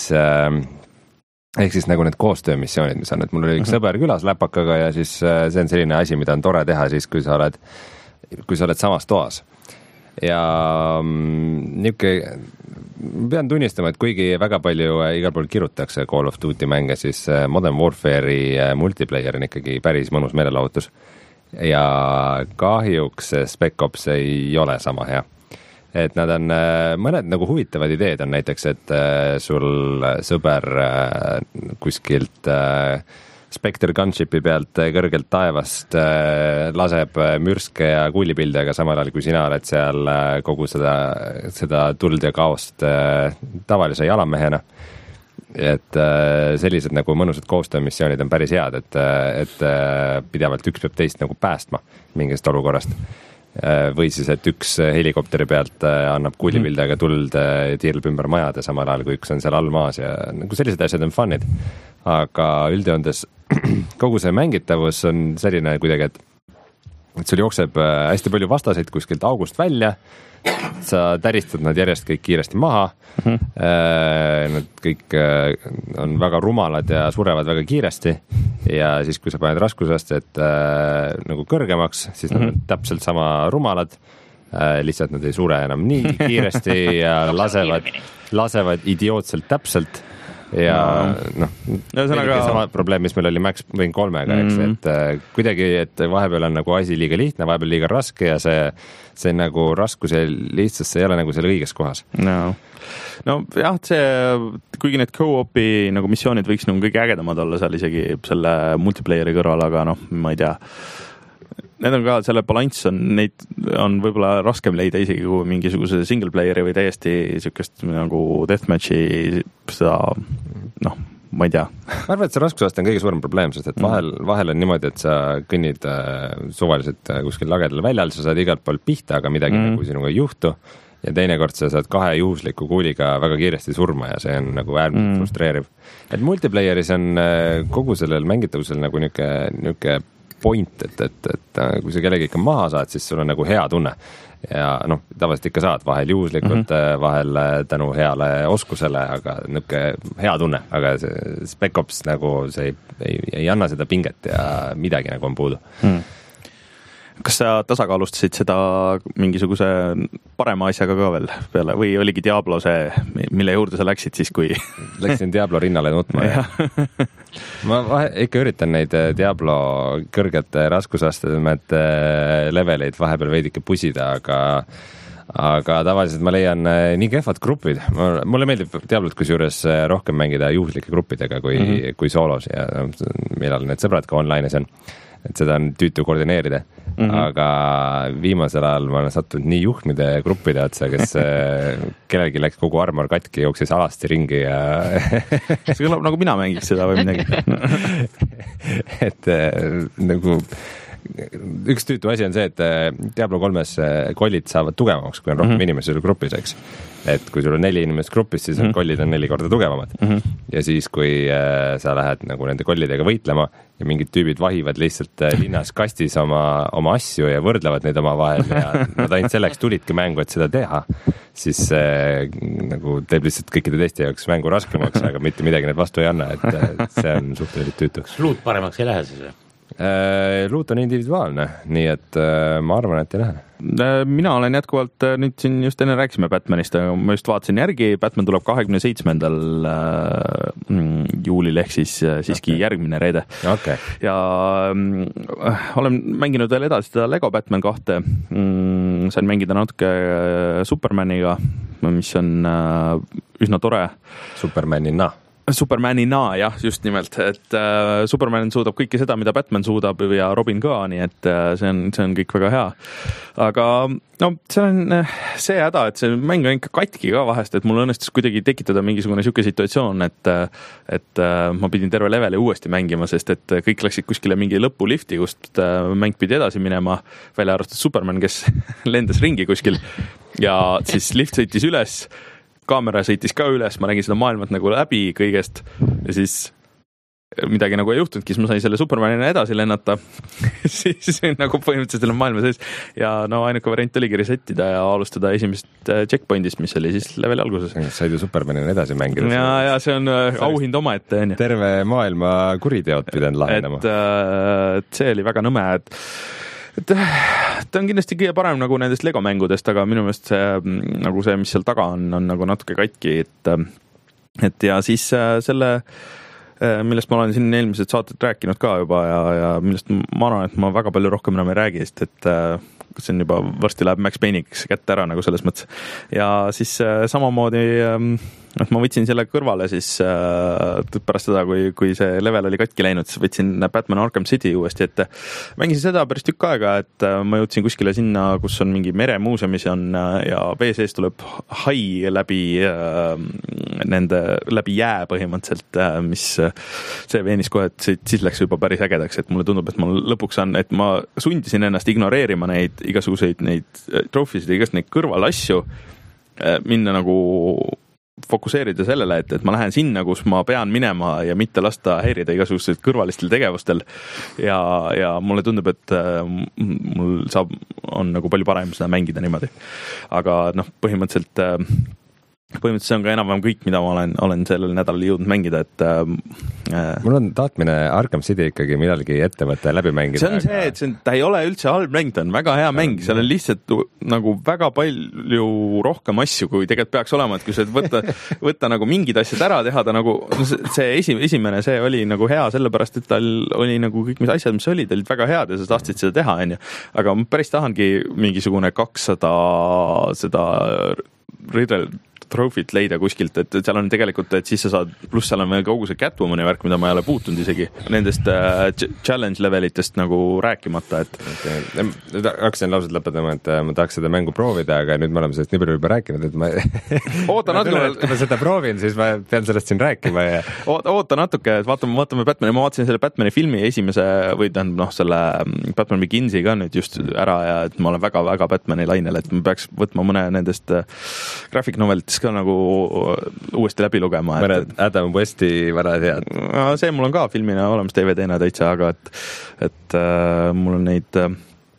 ehk siis nagu need koostöömissioonid, mis on, et mul oli üks sõber külas läpakaga ja siis see on selline asi, mida on tore teha siis, kui sa oled, kui sa oled samas toas. Ja niisugune, pean tunnistama, et kuigi väga palju igal pool kirutakse Call of Duty mänge, siis Modern Warfare'i multiplayer on ikkagi päris mõnus meelelahutus. Ja kahjuks Spec Ops ei ole sama hea. Et nad on, mõned nagu huvitavad ideed on näiteks, et sul sõber kuskilt Spectre Gunshipi pealt kõrgelt taevast laseb mürske ja kuulipilde, aga samal ajal kui sina oled seal kogu seda, seda tuld ja kaost tavalise jalamehena. Et sellised nagu mõnusad koostöömissioonid on päris head, et, et pidevalt üks peab teist nagu päästma mingist olukorrast. Või siis, et üks helikopteri pealt annab kuulipildega tuld ja tiirleb ümber majade samal ajal, kui üks on seal all maas ja nagu sellised asjad on fun'id. Aga üldjoondes kogu see mängitavus on selline kuidagi, et, et sul jookseb hästi palju vastaseid kuskilt august välja, sa täristad nad järjest kõik kiiresti maha, mm-hmm. nad kõik on väga rumalad ja surevad väga kiiresti ja siis, kui sa paned raskusastet äh, nagu kõrgemaks, siis mm-hmm. nad on täpselt sama rumalad, äh, lihtsalt nad ei sure enam nii kiiresti ja lasevad, lasevad idiootselt täpselt ja noh, no, aga... sama probleem, mis meil oli Max Payne kolmega, eks, mm-hmm. et äh, kuidagi, et vahepeal on nagu asi liiga lihtne, vahepeal liiga raske ja see, see nagu raskus ja lihtsalt see ei ole nagu selle õiges kohas. No. No jah, see, kuigi need co-opi nagu missioonid võiks nagu kõige ägedamad olla seal isegi selle multiplayeri kõrval, aga noh, ma ei tea. Need on ka, selle balanss on, neid on võib-olla raskem leida isegi kui mingisuguse single playeri või täiesti sükest nagu deathmatchi seda, noh, ma ei tea. Ma arvan, et see raskusast on kõige suurem probleem, sest et vahel, vahel on niimoodi, et sa kõnnid äh, suvaliselt äh, kuskil lagedal väljal, sa saad igalt poolt pihta, aga midagi mm. nagu sinuga ei juhtu ja teinekord sa saad kahe juhusliku kuuliga väga kiiresti surma ja see on nagu äärmiselt mm. frustreeriv. Et multiplayeris on äh, kogu sellel mängitavusel nagu niuke, niuke point, et, et, et kui sa kellegi ikka maha saad, siis sul on nagu hea tunne. Ja noh, tavaliselt ikka saad vahel juhuslikult, mm-hmm. vahel tänu heale oskusele, aga niuke hea tunne, aga see Spec Ops nagu see ei, ei, ei anna seda pinget ja midagi nagu on puudu. Mm. Kas sa tasakaalustasid seda mingisuguse parema asjaga ka veel peale või oligi Diablo see, mille juurde sa läksid siis, kui... Läksin Diablo rinnale nutma ja ma vahe, ikka üritan neid Diablo kõrgete raskusastmed leveleid vahepeal veidike pusida, aga aga tavaliselt ma leian nii kehvad grupid. Mulle meeldib Diablot kusjuures rohkem mängida juhuslike gruppidega kui, mm-hmm. kui soolos ja millal need sõbrad ka online'is on. Et seda on tüütu koordineerida, mm-hmm. aga viimasel ajal ma olen sattunud nii juhmide gruppide otsa, kes kellelgi läks kogu armor katki, jooksis alasti ringi ja see kõlab nagu mina mängiks seda või midagi. et nagu üks tüütu asi on see, et Diablo kolmes kollid saavad tugevamaks, kui on rohkem mm-hmm. inimesi grupis, eks. Et kui sul on neli inimest grupis, siis mm-hmm. kollid on neli korda tugevamad. Mm-hmm. Ja siis, kui äh, sa lähed nagu nende kollidega võitlema ja mingid tüübid vahivad lihtsalt äh, linnas kastis oma, oma asju ja võrdlevad neid oma vahel ja nad ainult selleks tulidki mängu, et seda teha, siis äh, nagu teeb lihtsalt kõikide teiste jaoks mängu raskemaks, aga mitte midagi need vastu ei anna, et äh, see on suhteliselt tüütu. Kas luut paremaks ei lähe siis? Loot on individuaalne, nii et ma arvan, et ei lähe. Mina olen jätkuvalt, nüüd siin just enne rääkisime Batmanist, ma just vaatasin järgi, Batman tuleb kahekümne seitsmendal juulil ehk siis siiski okay. järgmine reede. Okay. Ja äh, olen mänginud veel edasi seda Lego Batman kahte, mm, sain mängida natuke Supermaniga, mis on äh, üsna tore. Supermanina. Supermanina, jah, just nimelt, et äh, Superman suudab kõike seda, mida Batman suudab ja Robin ka, nii et äh, see on, see on kõik väga hea. Aga no see on see häda, et see mäng on ikka katki ka vahest, et mul õnnestus kuidagi tekitada mingisugune siuke situatsioon, et, et äh, ma pidin terve leveli uuesti mängima, sest et kõik läksid kuskile mingi lõpulifti, kust äh, mäng pidi edasi minema, välja arvatud Superman, kes lendas ringi kuskil ja siis lift sõitis üles, kaamera sõitis ka üles, ma nägin seda maailmat nagu läbi kõigest ja siis midagi nagu ei juhtunudki, siis ma sain selle Supermanina edasi lennata siis nagu põhimõtteliselt selle maailma sees ja no ainuke variant oligi resettida ja alustada esimest checkpointist, mis oli siis leveli alguses. Said ju Supermanina edasi mängida. Ja, ja see on auhind omaette. Terve maailma kuriteod pidanud lahendama. Et, et see oli väga nõme, et et ta on kindlasti kõige parem nagu nendest Lego mängudest, aga minu meelest see, nagu see, mis seal taga on, on nagu natuke katki, et, et ja siis selle, millest ma olen siin eelmised saated rääkinud ka juba ja, ja millest ma arvan, et ma väga palju rohkem enam ei räägi, sest et see on juba varsti läheb Max Payne'iks kätte ära nagu selles mõttes. Ja siis samamoodi, et ma võtsin selle kõrvale siis pärast seda, kui, kui see level oli katki läinud, siis võtsin Batman Arkham City uuesti, et mängisin seda päris tükk aega, et ma jõudsin kuskile sinna, kus on mingi meremuuseumis on ja vee sees tuleb hai läbi nende, läbi jää põhimõtteliselt, mis see veenis kohe, et siis läks juba päris ägedaks, et mulle tundub, et ma lõpuks on, et ma sundisin ennast ignoreerima neid igasuguseid neid trofisid ja igast neid kõrvalasju, minna nagu fokuseerida sellele, et, et ma lähen sinna, kus ma pean minema ja mitte lasta häirida igasugused kõrvalistel tegevustel ja, ja mulle tundub, et mul saab, on nagu palju parem seda mängida niimoodi. Aga noh, põhimõtteliselt põhimõtteliselt see on ka enam-vähem kõik, mida ma olen, olen sellel nädalal jõudnud mängida, et äh, mul on tahtmine Arkham City ikkagi millalgi ette võtta ja läbi mängida. See on aga... see, et see on, ta ei ole üldse halb mäng, ta on väga hea mäng, seal on lihtsalt nagu väga palju rohkem asju, kui tegelikult peaks olema, et kui sa võtta, võtta nagu mingid asjad ära teha, ta nagu see esi, esimene, see oli nagu hea sellepärast, et tal oli nagu kõik mis asjad, mis olid, olid väga head ja sa tahtsid seda teha, on ju. Aga ma päris tahangi mingisugune kakssada seda riddle trofit leida kuskilt, et seal on tegelikult, et siis sa saad, pluss seal on veel kogu see Catwomani värk, mida ma ei ole puutunud isegi nendest äh, challenge levelitest nagu rääkimata, et okay. Hakkasin lauselt lõpetama, et ma tahaks seda mängu proovida, aga nüüd me oleme sellest nii palju juba rääkinud, et ma oota natuke veel. Kui ma seda proovin, siis ma pean sellest siin rääkima ja oota, oota natuke, et vaatame, vaatame Batmani, ma vaatasin selle Batmani filmi esimese või tähendab noh, selle Batman Beginsi ka nüüd just ära ja et ma olen väga-väga Batmani lainel, et ma peaks võtma mõne nendest graphic novelitest ka nagu uuesti läbi lugema. Mõned Adam Westi vanad head. See mul on ka filmina olemas D V D-na täitsa, aga et, et äh, mul on neid äh,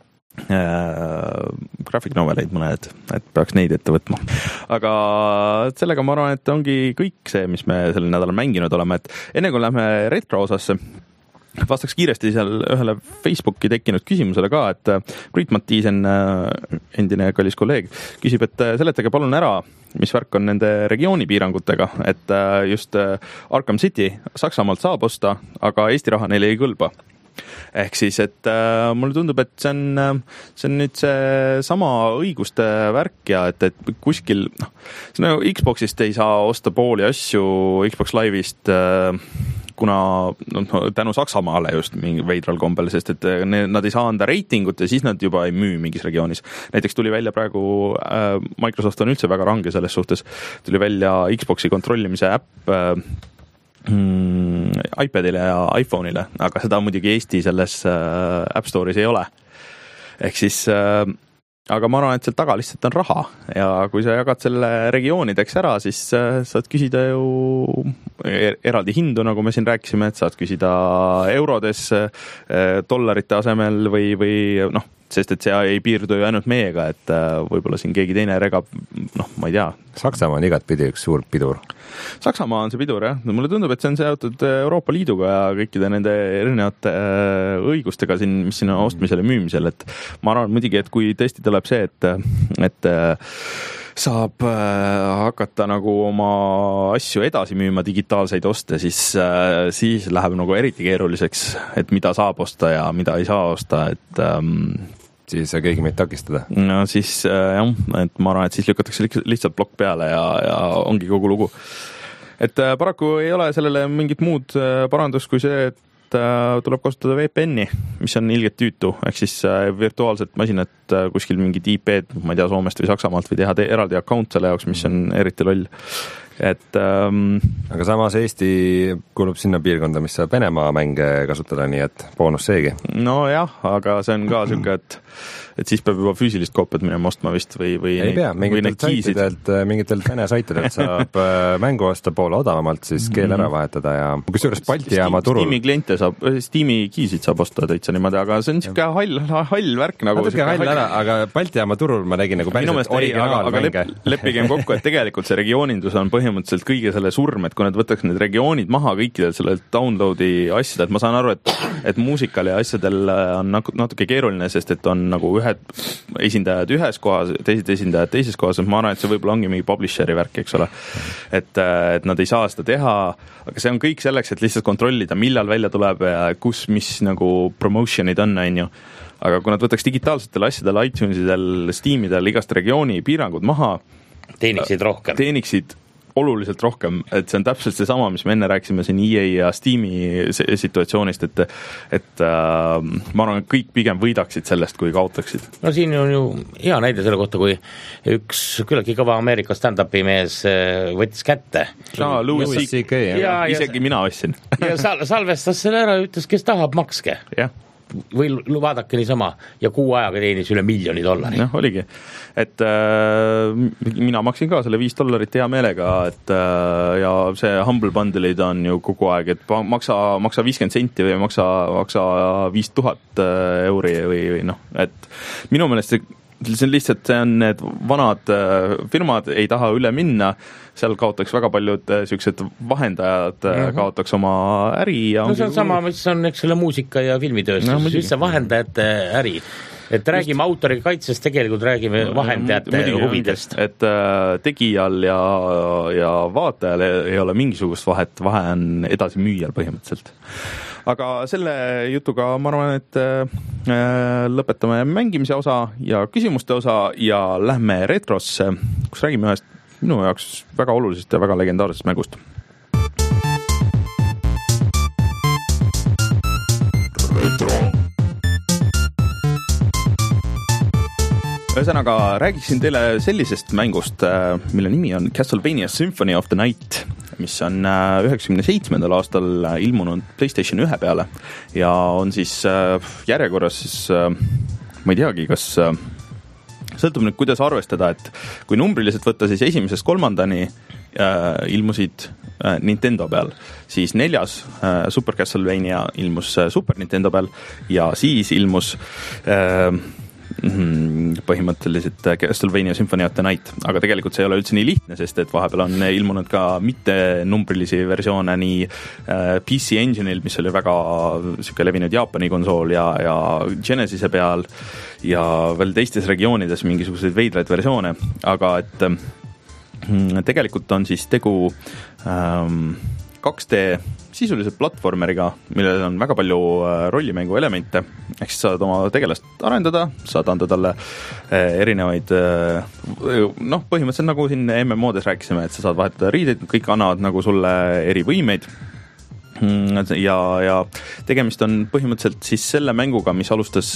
graphic noveleid mõned, et peaks neid ette võtma. Aga sellega ma arvan, et ongi kõik see, mis me sellel nädalal mänginud oleme, et enne kui lähme retro osasse, vastaks kiiresti seal ühele Facebooki tekkinud küsimusele ka, et Priit Mattiisen, endine kallis kolleeg, küsib, et seletage palun ära, mis värk on nende regiooni piirangutega, et just Arkham City Saksamaalt saab osta, aga Eesti raha neile ei kõlba. Ehk siis, et äh, mulle tundub, et see on, see on nüüd see sama õiguste värk ja et, et kuskil, noh, see on nagu Xboxist ei saa osta pooli asju Xbox Live'ist äh, kuna no, tänu Saksamaale just mingi veidral kombel, sest et ne, nad ei saa anda reitingut ja siis nad juba ei müü mingis regioonis. Näiteks tuli välja praegu, äh, Microsoft on üldse väga range selles suhtes, tuli välja Xboxi kontrollimise äpp äh, mm, iPadile ja iPhone'ile, aga seda muidugi Eesti selles äh, App Store'is ei ole. Ehk siis äh, aga ma arvan, et seal taga lihtsalt on raha ja kui sa jagad selle regioonideks ära, siis saad küsida ju eraldi hindu, nagu me siin rääkisime, et saad küsida eurodes dollarite asemel või, või noh, sest et see ei piirdu ju ainult meiega, et võib-olla siin keegi teine regab, noh, ma ei tea. Saksamaa on igat pidi üks suur pidur. Saksamaa on see pidur, jah. Mulle tundub, et see on seotud Euroopa Liiduga ja kõikide nende erinevate õigustega siin, mis siin on ostmisel ja müümisel, et ma arvan muidugi, et kui tõesti tuleb see, et, et saab hakata nagu oma asju edasi müüma digitaalseid oste, siis, siis läheb nagu eriti keeruliseks, et mida saab osta ja mida ei saa osta, et ähm, siis ei saa keegi meid takistada. No siis jah, et ma arvan, et siis lükatakse lihtsalt plokk peale ja, ja ongi kogu lugu. Et paraku ei ole sellele mingit muud parandust kui see, et tuleb kasutada V P N-i, mis on ilgelt tüütu, ehk siis virtuaalset masinat kuskil mingid I P-d, ma ei tea, Soomest või Saksamaalt või teha eraldi account selle jaoks, mis on eriti loll. Et, ähm, aga samas Eesti kuulub sinna piirkonda, mis saab Venemaa mänge kasutada, nii et boonus seegi. No jah, aga see on ka siuke, et, et siis peab juba füüsilist koopiat minema ostma vist või, või ei neid, pea, mingitelt saitidelt, mingitelt Vene saitidelt saab mängu osta poole odavamalt, siis keel ära vahetada ja kusjuures Balti jaama turul. Steam'i kliente saab, Steam'i kiisid saab osta täitsa niimoodi, aga see on siuke hall, hall värk nagu. Natuke hall ära, aga Balti jaama turul ma nägin nagu päriselt originaalmänge. Leppigem kokku, et tegelikult see regioonindus on põhimõtteliselt kõige selle surm, et kui nad võtaks need regioonid maha kõikidel sellelt downloadi asjadel, et ma saan aru, et, et muusikal ja asjadel on natuke keeruline, sest et on nagu ühed esindajad ühes kohas, teised esindajad teises kohas, et ma arvan, et see võib-olla ongi mingi publisheri värk, eks ole. Et, et nad ei saa seda teha, aga see on kõik selleks, et lihtsalt kontrollida, millal välja tuleb ja kus, mis nagu promotionid on, on ju. Aga kui nad võtaks digitaalsetel asjadel, iTunesidel, Steamidel, igast regiooni piirangud maha, teeniksid rohkem. Teeniksid oluliselt rohkem, et see on täpselt see sama, mis me enne rääkisime siin E A ja Steam'i situatsioonist, et, et äh, ma arvan, et kõik pigem võidaksid sellest, kui kaotaksid. No siin on ju hea näide selle kohta, kui üks küllaltki kõva Ameerika stand-upi mees võttis kätte. Jaa, Louis C K, isegi mina ostsin. Ja sal- salvestas selle ära ja ütles, kes tahab, makske. Jah. Või vaadake niisama ja kuu ajaga teenis üle miljoni dollari. Noh, oligi. Et äh, mina maksin ka selle viis dollarit hea meelega, et äh, ja see Humble Bundle'id on ju kogu aeg, et maksa, maksa viiskümmend senti või maksa, maksa viis tuhat euri või, või noh, et minu meelest see see on lihtsalt, see on need vanad firmad ei taha üle minna, seal kaotaks väga paljud sellised vahendajad mm-hmm. kaotaks oma äri ja no see on sama, mis on eks selle muusika ja filmitööstus no,, siis see vahendajate äri, et räägime Just... autori kaitsest, tegelikult räägime vahendajate Muidugi, huvidest. Et äh, tegijal ja, ja vaatajal ei ole mingisugust vahet, vahe on edasi müüjal põhimõtteliselt. Aga selle jutuga ma arvan, et äh, lõpetame mängimise osa ja küsimuste osa ja lähme retrosse, kus räägime ühest minu jaoks väga olulisest ja väga legendaarsest mängust. Retro. Ühesõnaga, räägiksin teile sellisest mängust, mille nimi on Castlevania Symphony of the Night, mis on üheksakümne seitsmendal aastal ilmunud PlayStation ühe peale ja on siis järjekorras siis, ma ei teagi, kas sõltub nüüd, kuidas arvestada, et kui numbriliselt võtta, siis esimesest kolmandani äh, ilmusid äh, Nintendo peal, siis neljas äh, Super Castlevania ilmus äh, Super Nintendo peal ja siis ilmus äh, põhimõtteliselt Castlevania Symphony of the Night, aga tegelikult see ei ole üldse nii lihtne, sest et vahepeal on ilmunud ka mitte numbrilisi versioone nii P C Engine'il, mis oli väga siuke levinud Jaapani konsool ja, ja Genesise peal ja veel teistes regioonides mingisuguseid veidraid versioone, aga et tegelikult on siis tegu ähm, kaks D sisuliselt platvormeriga, millel on väga palju rollimängu elemente, ehk siis saad oma tegelast arendada, saad anda talle erinevaid, noh, põhimõtteliselt nagu siin M M O-des rääkisime, et sa saad vahetada riideid, kõik annavad nagu sulle eri võimeid ja, ja tegemist on põhimõtteliselt siis selle mänguga, mis alustas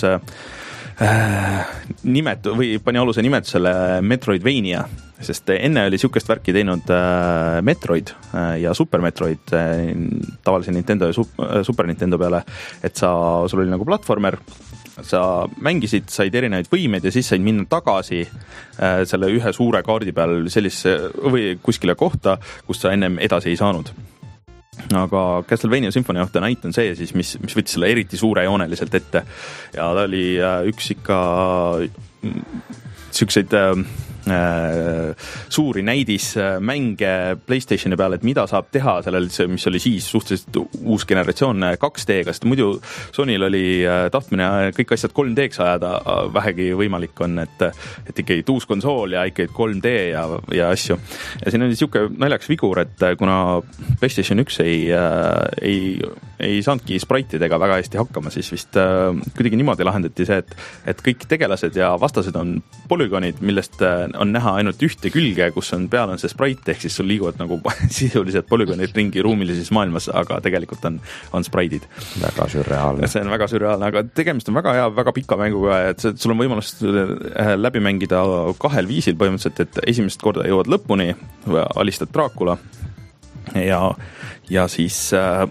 nimetu või pani aluse nimetusele Metroidvania, sest enne oli siukest värki teinud Metroid ja Super Metroid tavalise Nintendo ja Super Nintendo peale, et sa, sul oli nagu platvormer, sa mängisid, said erinevaid võimeid ja siis said minna tagasi selle ühe suure kaardi peal sellise või kuskile kohta, kus sa ennem edasi ei saanud. aga Castlevania Symphony of the Night on see siis, mis, mis võttis selle eriti suurejooneliselt ette ja ta oli üks ikka siukseid äh, suuri näidismänge PlayStationi peal, et mida saab teha sellel, mis oli siis suhteliselt uus generatsioon kaks D-ga, sest muidu Sonyl oli tahtmine kõik asjad kolm D-ks ajada vähegi võimalik on, et, et ikkagi uus konsool ja ikkagi kolm D ja, ja asju. Ja siin on siuke naljaks vigur, et kuna PlayStation üks ei, ei, ei saanudki spriteidega väga hästi hakkama, siis vist kuidagi niimoodi lahendati see, et, et kõik tegelased ja vastased on polügonid, millest on näha ainult ühte külge, kus on peal on see sprite, ehk siis sul liiguvad nagu sisuliselt polügonid ringi ruumilises maailmas, aga tegelikult on, on spraidid. Väga sürreaalne. See on väga sürreaalne, aga tegemist on väga hea, väga pika mänguga, et sul on võimalus läbi mängida kahel viisil põhimõtteliselt, et esimest korda jõuad lõpuni, alistad Dracula ja, ja siis äh,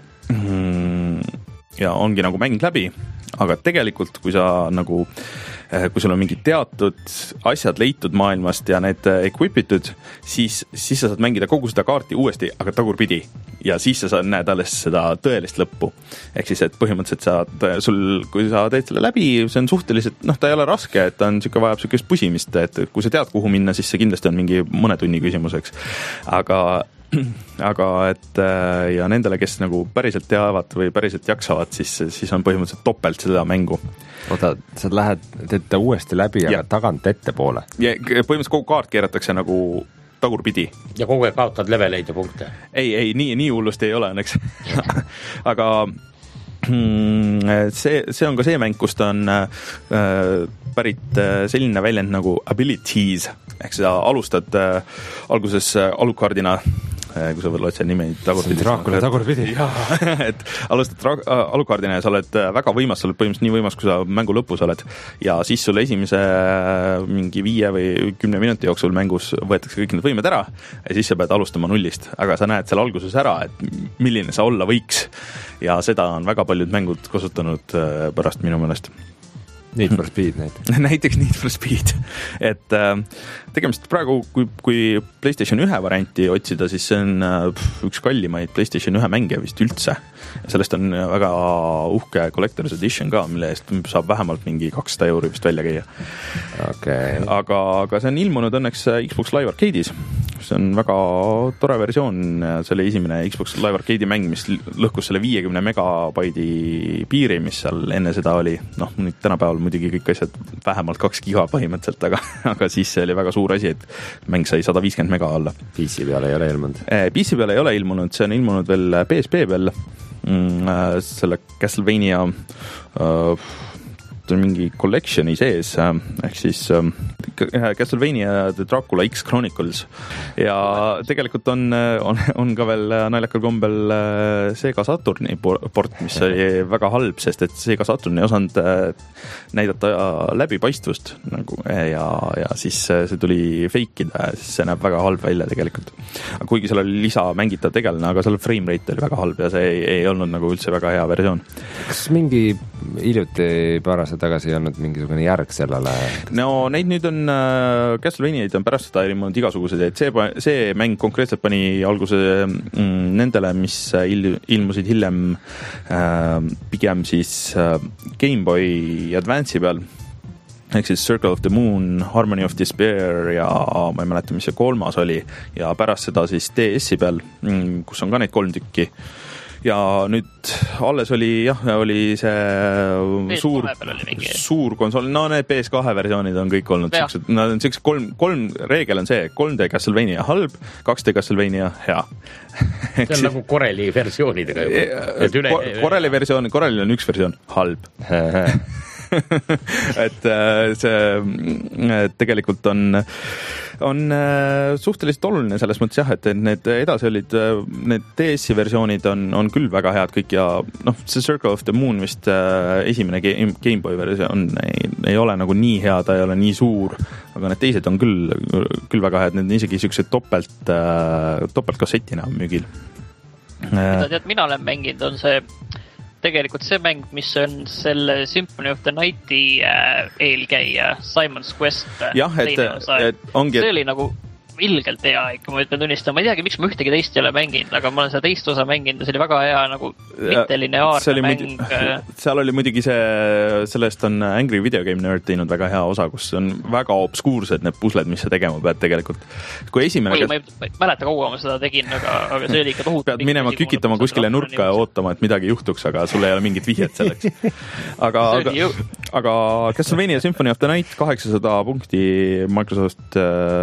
ja ongi nagu mäng läbi, aga tegelikult, kui sa nagu kui sul on mingid teatud asjad leitud maailmast ja need equipitud, siis, siis sa saad mängida kogu seda kaarti uuesti, aga tagurpidi. Ja siis sa saad, näed alles seda tõelist lõppu. Ehk siis, et põhimõtteliselt saad, sul, kui sa teed selle läbi, see on suhteliselt, noh, ta ei ole raske, et ta on siuke, vajab siukest pusimist, et kui sa tead, kuhu minna, siis see kindlasti on mingi mõne tunni küsimuseks. Aga aga et ja nendele, kes nagu päriselt teavad või päriselt jaksavad, siis, siis on põhimõtteliselt topelt seda mängu. Oota, sa lähed, teed ta uuesti läbi, aga tagant ette poole? Ja põhimõtteliselt kogu kaart keeratakse nagu tagurpidi. Ja kogu aeg kaotad leveleid ja punkte? Ei, ei, nii, nii hullust ei ole õnneks. aga see, see on ka see mäng, kus ta on äh, pärit äh, selline väljend nagu abilities, ehk seda alustad äh, alguses äh, alukaardina, äh, kui sa loed see nimi tagurpidi. Draakule tagurpidi. et alustad tra- äh, alukaardina ja sa oled väga võimas, sa oled põhimõtteliselt nii võimas, kui sa mängu lõpus oled. Ja siis sulle esimese äh, mingi viie või kümne minuti jooksul mängus võetakse kõik need võimed ära ja siis sa pead alustama nullist. Aga sa näed seal alguses ära, et milline sa olla võiks. Ja seda on väga paljud mängud kasutanud pärast minu meelest. Need for Speed näiteks. näiteks Need for Speed. Et äh, tegemist praegu, kui, kui PlayStation ühe varianti otsida, siis see on äh, üks kallimaid PlayStation ühe mänge vist üldse. Sellest on väga uhke Collector's Edition ka, mille eest saab vähemalt mingi kakssada euri vist välja käia. Okay. Aga, aga see on ilmunud õnneks Xbox Live Arcade'is. See on väga tore versioon, see oli esimene Xbox Live Arcade'i mäng, mis lõhkus selle viiekümne megabaidi piiri, mis seal enne seda oli. Noh, nüüd tänapäeval muidugi kõik asjad vähemalt kaks giga põhimõtteliselt, aga, aga siis see oli väga suur asi, et mäng sai sada viiskümmend mega alla. P C peale ei ole ilmunud? P C peale ei ole ilmunud, see on ilmunud veel P S P peal, mm, selle Castlevania uh, mingi collectioni sees, ehk siis Castlevania The Dracula X Chronicles ja tegelikult on, on, on ka veel naljakal kombel Sega Saturni port, mis oli väga halb, sest et Sega Saturni ei osanud näidata läbipaistvust nagu, ja, ja siis see tuli fake'ida ja siis see näeb väga halb välja tegelikult. Kuigi seal oli lisa mängitav tegelane, aga seal frame rate oli väga halb ja see ei, ei olnud nagu üldse väga hea versioon. Kas mingi hiljuti paar tagasi ei olnud mingisugune järg sellele? No neid nüüd on, äh, Castlevaniaid on pärast seda ilmunud igasuguseid, et see, see mäng konkreetselt pani alguse mm, nendele, mis il, ilmusid hiljem äh, pigem siis äh, Game Boy Advance'i peal, ehk siis Circle of the Moon, Harmony of Despair ja ma ei mäleta, mis see kolmas oli ja pärast seda siis D S-i peal, mm, kus on ka neid kolm tükki. Ja nüüd alles oli, jah, oli see P S suur, suur konsool, no need P S kahe versioonid on kõik olnud siuksed, nad on siuksed kolm, kolm reegel on see, kolm D Castlevania halb, kaks D Castlevania hea. see on nagu Coreli versioonidega juba. Üle... Coreli versioon, Corelil on üks versioon halb. et see tegelikult on on suhteliselt oluline selles mõttes jah, et need edasi olid, need D S-i versioonid on, on küll väga head kõik ja noh, see Circle of the Moon vist esimene Game Boy versioon ei, ei ole nagu nii hea, ta ei ole nii suur, aga need teised on küll, küll väga head, need on isegi siuksed topelt, topelt kassetina müügil. Mida tead, mina olen mänginud, on see tegelikult see mäng, mis on selle Symphony of the Nighti äh, eelkäija Simon's Quest. jah, et, et ongi... See oli nagu ilgelt hea ikka, ma ütlen tunnistama, ma ei teagi, miks ma ühtegi teist ei ole mänginud, aga ma olen seda teist osa mänginud ja see oli väga hea nagu mittelineaarne mäng. Muidu, seal oli muidugi see, sellest on Angry Video Game Nerd teinud väga hea osa, kus on väga obskuursed need pusled, mis sa tegema pead tegelikult. Kui esimene... Oi, ma ei, ma ei mäleta kaua ma seda tegin, aga, aga see oli ikka tohutu. Pead minema kükitama kuskile nurka ja ootama, et midagi juhtuks, aga sul ei ole mingit vihjet selleks. Aga, aga, aga Castlevania Symphony of the Night kaheksasada punkti Microsoft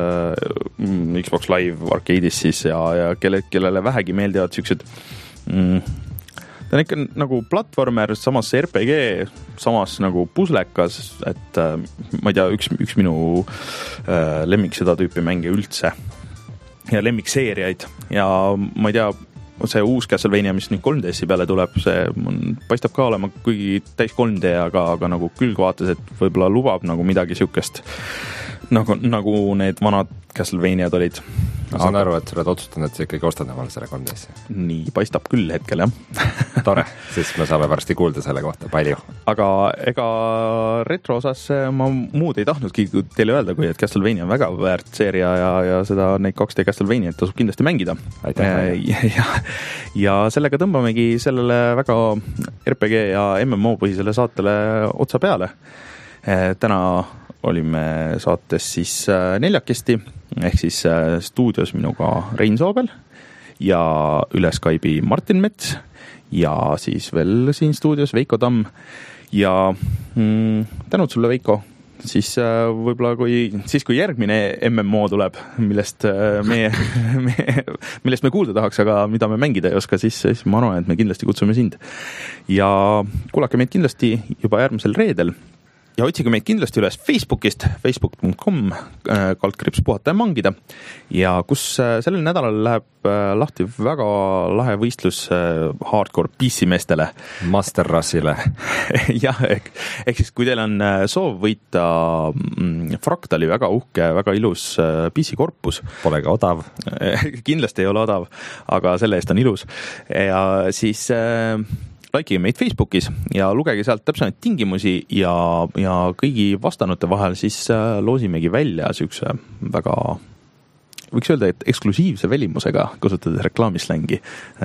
äh, Xbox Live Arcade'is siis ja, ja kelle, kellele vähegi meeldivad siuksed mm, ta on ikka nagu platvormer, samas R P G, samas nagu puslekas, et äh, ma ei tea, üks, üks minu äh, lemmik seda tüüpi mänge üldse ja lemmikseeriaid ja ma ei tea, see uus Castlevania, mis nüüd kolm D S-i peale tuleb, see on, paistab ka olema kuigi täis kolm D, aga, aga nagu külgvaates, et võib-olla lubab nagu midagi siukest nagu, nagu need vanad Castlevaniad olid. Ma saan aga... aru, et sa oled otsustanud, et sa ikkagi ostad omale selle kolm D S-i. Nii, paistab küll hetkel, jah. Tore, siis me saame varsti kuulda selle kohta palju. Aga ega retro osas ma muud ei tahtnudki teile öelda, kui et Castlevania on väga väärt seeria ja, ja seda neid kaks D Castlevaniat tasub kindlasti mängida. Aitäh. Ja, ja, ja sellega tõmbamegi sellele väga R P G ja M M O põhisele saatele otsa peale. Täna olime saates siis neljakesti, ehk siis stuudios minuga Rein Soobel ja üle Skype'i Martin Mets ja siis veel siin stuudios Veiko Tamm ja mm, tänud sulle, Veiko, siis võib-olla kui, siis kui järgmine M M O tuleb, millest me, me, millest me kuulda tahaks, aga mida me mängida ei oska, siis, siis ma arvan, et me kindlasti kutsume sind. Ja kuulake meid kindlasti juba järgmisel reedel. Ja otsige meid kindlasti üles Facebookist, facebook dot com, kaldkriips puhata ja mangida. Ja kus sellel nädalal läheb lahti väga lahe võistlus hardcore P C meestele. Master Rassile. Jah, ehk, ehk siis kui teil on soov võita Fractali väga uhke, väga ilus P C korpus. Pole ka odav. Kindlasti ei ole odav, aga selle eest on ilus. Ja siis... Laikige meid Facebookis ja lugege sealt täpselt tingimusi ja, ja kõigi vastanute vahel siis loosimegi välja siukse väga, võiks öelda, et eksklusiivse välimusega, kasutades reklaamislängi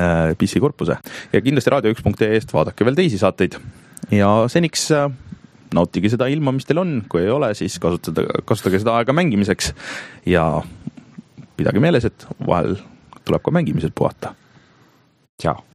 P C korpuse. Ja kindlasti raadio üks punkt ee eest vaadake veel teisi saateid ja seniks nautige seda ilma, mis teil on, kui ei ole, siis kasutada, kasutage seda aega mängimiseks ja pidage meeles, et vahel tuleb ka mängimised puhata. Tšau!